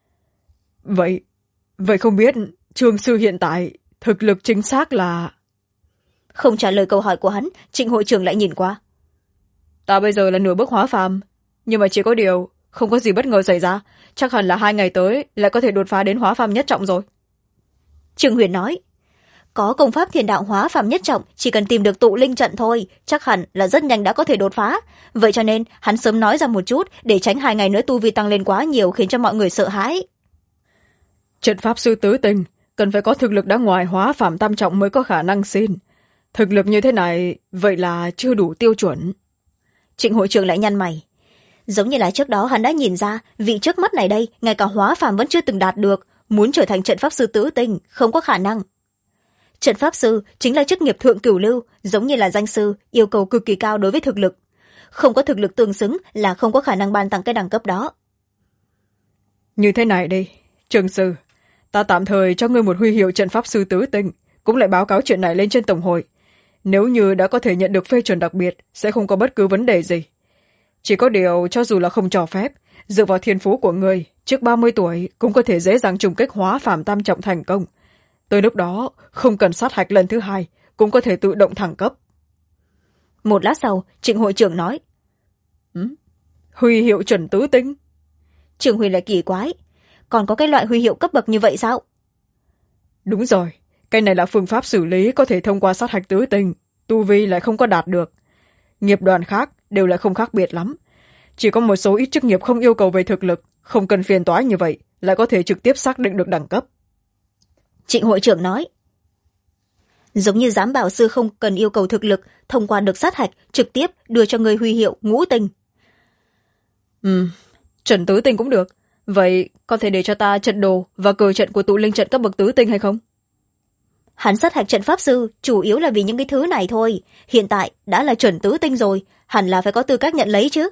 Vậy không biết Trương sư hiện tại thực lực chính xác là... Không trả lời câu hỏi của hắn, Trịnh hội trưởng lại nhìn qua. Ta bây giờ là nửa bước hóa phàm, nhưng mà chỉ có điều không có gì bất ngờ xảy ra, chắc hẳn là 2 ngày tới lại có thể đột phá đến hóa phàm nhất trọng rồi. Trương Huyền nói. Có công pháp thiên đạo hóa phàm nhất trọng, chỉ cần tìm được tụ linh trận thôi, chắc hẳn là rất nhanh đã có thể đột phá. Vậy cho nên hắn sớm nói ra một chút, để tránh 2 ngày nữa tu vi tăng lên quá nhiều khiến cho mọi người sợ hãi. Trận pháp sư tứ tinh cần phải có thực lực đã ngoài hóa phàm tam trọng mới có khả năng xin. Thực lực như thế này vậy là chưa đủ tiêu chuẩn. Trịnh hội trưởng lại nhăn mày. Giống như là trước đó hắn đã nhìn ra, vị trước mắt này đây ngay cả hóa phàm vẫn chưa từng đạt được, muốn trở thành trận pháp sư tứ tinh không có khả năng. Trận pháp sư chính là chức nghiệp thượng cửu lưu, giống như là danh sư, yêu cầu cực kỳ cao đối với thực lực. Không có thực lực tương xứng là không có khả năng ban tặng cái đẳng cấp đó. Như thế này đi, Trương sư, ta tạm thời cho ngươi một huy hiệu trận pháp sư tứ tinh, cũng lại báo cáo chuyện này lên trên tổng hội. Nếu như đã có thể nhận được phê chuẩn đặc biệt, sẽ không có bất cứ vấn đề gì. Chỉ có điều cho dù là không cho phép, dựa vào thiên phú của ngươi, trước 30 tuổi cũng có thể dễ dàng trùng kích hóa phàm tam trọng thành công. Tới lúc đó, không cần sát hạch lần thứ 2, cũng có thể tự động thăng cấp. Một lát sau, Trịnh hội trưởng nói. Huy hiệu chuẩn tứ tinh. Trương Huyền lại kỳ quái. Còn có cái loại huy hiệu cấp bậc như vậy sao? Đúng rồi, cái này là phương pháp xử lý có thể thông qua sát hạch tứ tinh, tu vi lại không có đạt được. Nghiệp đoàn khác đều lại không khác biệt lắm. Chỉ có một số ít chức nghiệp không yêu cầu về thực lực, không cần phiền toái như vậy, lại có thể trực tiếp xác định được đẳng cấp. Trịnh hội trưởng nói. Giống như giám bảo sư không cần yêu cầu thực lực, thông qua được sát hạch, trực tiếp đưa cho người huy hiệu ngũ tinh. Trận tứ tinh cũng được. Vậy có thể để cho ta trận đồ và cờ trận của tụ linh trận cấp bậc tứ tinh hay không? Hắn sát hạch trận pháp sư chủ yếu là vì những cái thứ này thôi. Hiện tại đã là chuẩn tứ tinh rồi, hẳn là phải có tư cách nhận lấy chứ.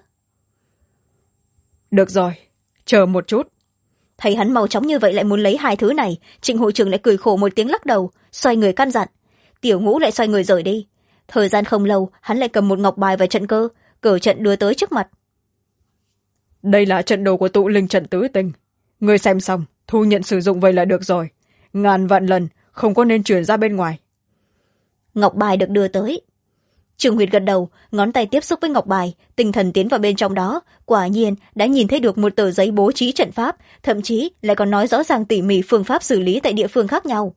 Được rồi, chờ một chút. Thấy hắn mau chóng như vậy lại muốn lấy 2 thứ này, Trịnh hội trưởng lại cười khổ một tiếng lắc đầu, xoay người căn dặn. Tiểu Ngũ lại xoay người rời đi. Thời gian không lâu, hắn lại cầm một ngọc bài và trận cơ, cờ trận đưa tới trước mặt. Đây là trận đồ của tụ linh trận tứ tinh. Người xem xong, thu nhận sử dụng vậy là được rồi. Ngàn vạn lần, không có nên chuyển ra bên ngoài. Ngọc bài được đưa tới. Trương Huyền gật đầu, ngón tay tiếp xúc với ngọc bài, tinh thần tiến vào bên trong đó, quả nhiên đã nhìn thấy được một tờ giấy bố trí trận pháp, thậm chí lại còn nói rõ ràng tỉ mỉ phương pháp xử lý tại địa phương khác nhau.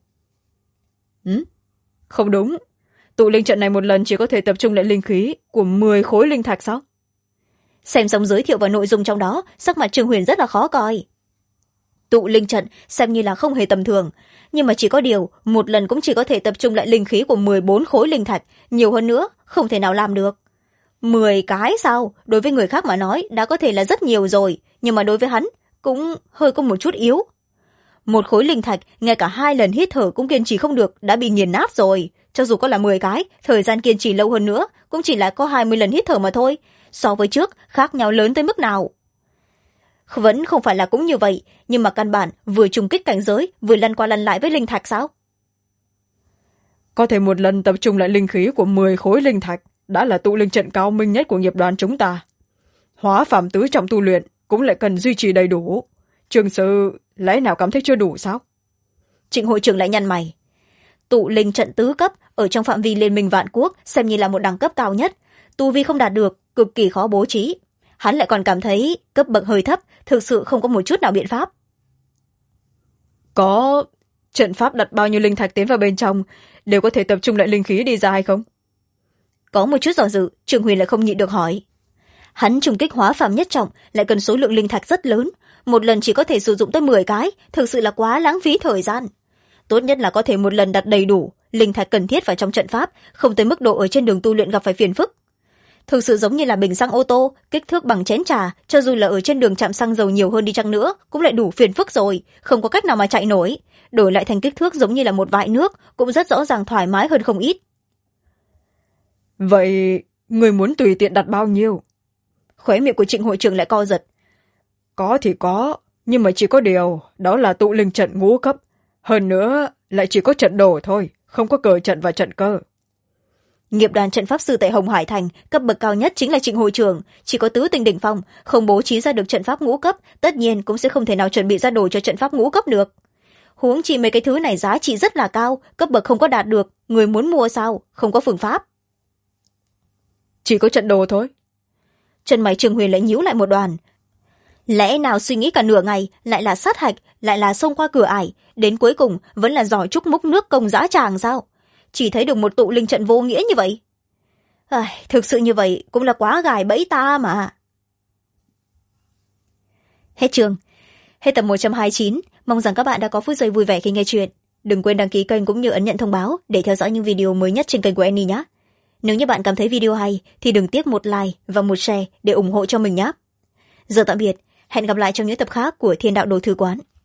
Không đúng, tụ linh trận này một lần chỉ có thể tập trung lại linh khí của 10 khối linh thạch sao? Xem xong giới thiệu và nội dung trong đó, sắc mặt Trương Huyền rất là khó coi. Tụ linh trận xem như là không hề tầm thường, nhưng mà chỉ có điều một lần cũng chỉ có thể tập trung lại linh khí của 14 khối linh thạch, nhiều hơn nữa không thể nào làm được. 10 cái sao? Đối với người khác mà nói đã có thể là rất nhiều rồi, nhưng mà đối với hắn cũng hơi có một chút yếu. một khối linh thạch ngay cả 2 lần hít thở cũng kiên trì không được đã bị nghiền nát rồi. Cho dù có là 10 cái, thời gian kiên trì lâu hơn nữa cũng chỉ là có 20 lần hít thở mà thôi. So với trước khác nhau lớn tới mức nào? Vẫn không phải là cũng như vậy, nhưng mà căn bản vừa trùng kích cảnh giới vừa lăn qua lăn lại với linh thạch sao? Có thể một lần tập trung lại linh khí của 10 khối linh thạch đã là tụ linh trận cao minh nhất của nghiệp đoàn chúng ta. Hóa phàm tứ trọng tu luyện cũng lại cần duy trì đầy đủ. Trường sư lẽ nào cảm thấy chưa đủ sao? Trịnh hội trưởng lại nhăn mày. Tụ linh trận tứ cấp ở trong phạm vi liên minh vạn quốc xem như là một đẳng cấp cao nhất. Tu vi không đạt được, cực kỳ khó bố trí. Hắn lại còn cảm thấy cấp bậc hơi thấp, thực sự không có một chút nào biện pháp. Có trận pháp đặt bao nhiêu linh thạch tiến vào bên trong đều có thể tập trung lại linh khí đi ra hay không? Có một chút do dự, Trường Huyền lại không nhịn được hỏi. Hắn trùng kích hóa phàm nhất trọng lại cần số lượng linh thạch rất lớn, một lần chỉ có thể sử dụng tới 10 cái, thực sự là quá lãng phí thời gian. Tốt nhất là có thể một lần đặt đầy đủ linh thạch cần thiết vào trong trận pháp, không tới mức độ ở trên đường tu luyện gặp phải phiền phức. Thực sự giống như là bình xăng ô tô, kích thước bằng chén trà, cho dù là ở trên đường chạm xăng dầu nhiều hơn đi chăng nữa cũng lại đủ phiền phức rồi, không có cách nào mà chạy nổi. Đổi lại thành kích thước giống như là một vại nước cũng rất rõ ràng thoải mái hơn không ít. Vậy người muốn tùy tiện đặt bao nhiêu? Khóe miệng của Trịnh hội trưởng lại co giật. Có thì có, nhưng mà chỉ có điều đó là tụ linh trận ngũ cấp, hơn nữa lại chỉ có trận đồ thôi, không có cờ trận và trận cơ. Nghiệp đoàn trận pháp sư tại Hồng Hải Thành cấp bậc cao nhất chính là Trịnh hội trưởng, chỉ có tứ tinh đỉnh phong, không bố trí ra được trận pháp ngũ cấp, tất nhiên cũng sẽ không thể nào chuẩn bị ra đồ cho trận pháp ngũ cấp được. Huống chi mấy cái thứ này giá trị rất là cao, cấp bậc không có đạt được, người muốn mua sao, không có phương pháp. Chỉ có trận đồ thôi. Chân mày Trường Huyền lại nhíu lại một đoàn. Lẽ nào suy nghĩ cả nửa ngày lại là sát hạch, lại là xông qua cửa ải, đến cuối cùng vẫn là giỏi trúc múc nước công dã tràng sao? Chỉ thấy được một tụ linh trận vô nghĩa như vậy. Thực sự như vậy cũng là quá gài bẫy ta mà. Hết chương. Hết tập 129. Mong rằng các bạn đã có phút giây vui vẻ khi nghe chuyện. Đừng quên đăng ký kênh cũng như ấn nhận thông báo để theo dõi những video mới nhất trên kênh của Annie nhé. Nếu như bạn cảm thấy video hay thì đừng tiếc một like và một share để ủng hộ cho mình nhé. Giờ tạm biệt, hẹn gặp lại trong những tập khác của Thiên Đạo Đồ Thư Quán.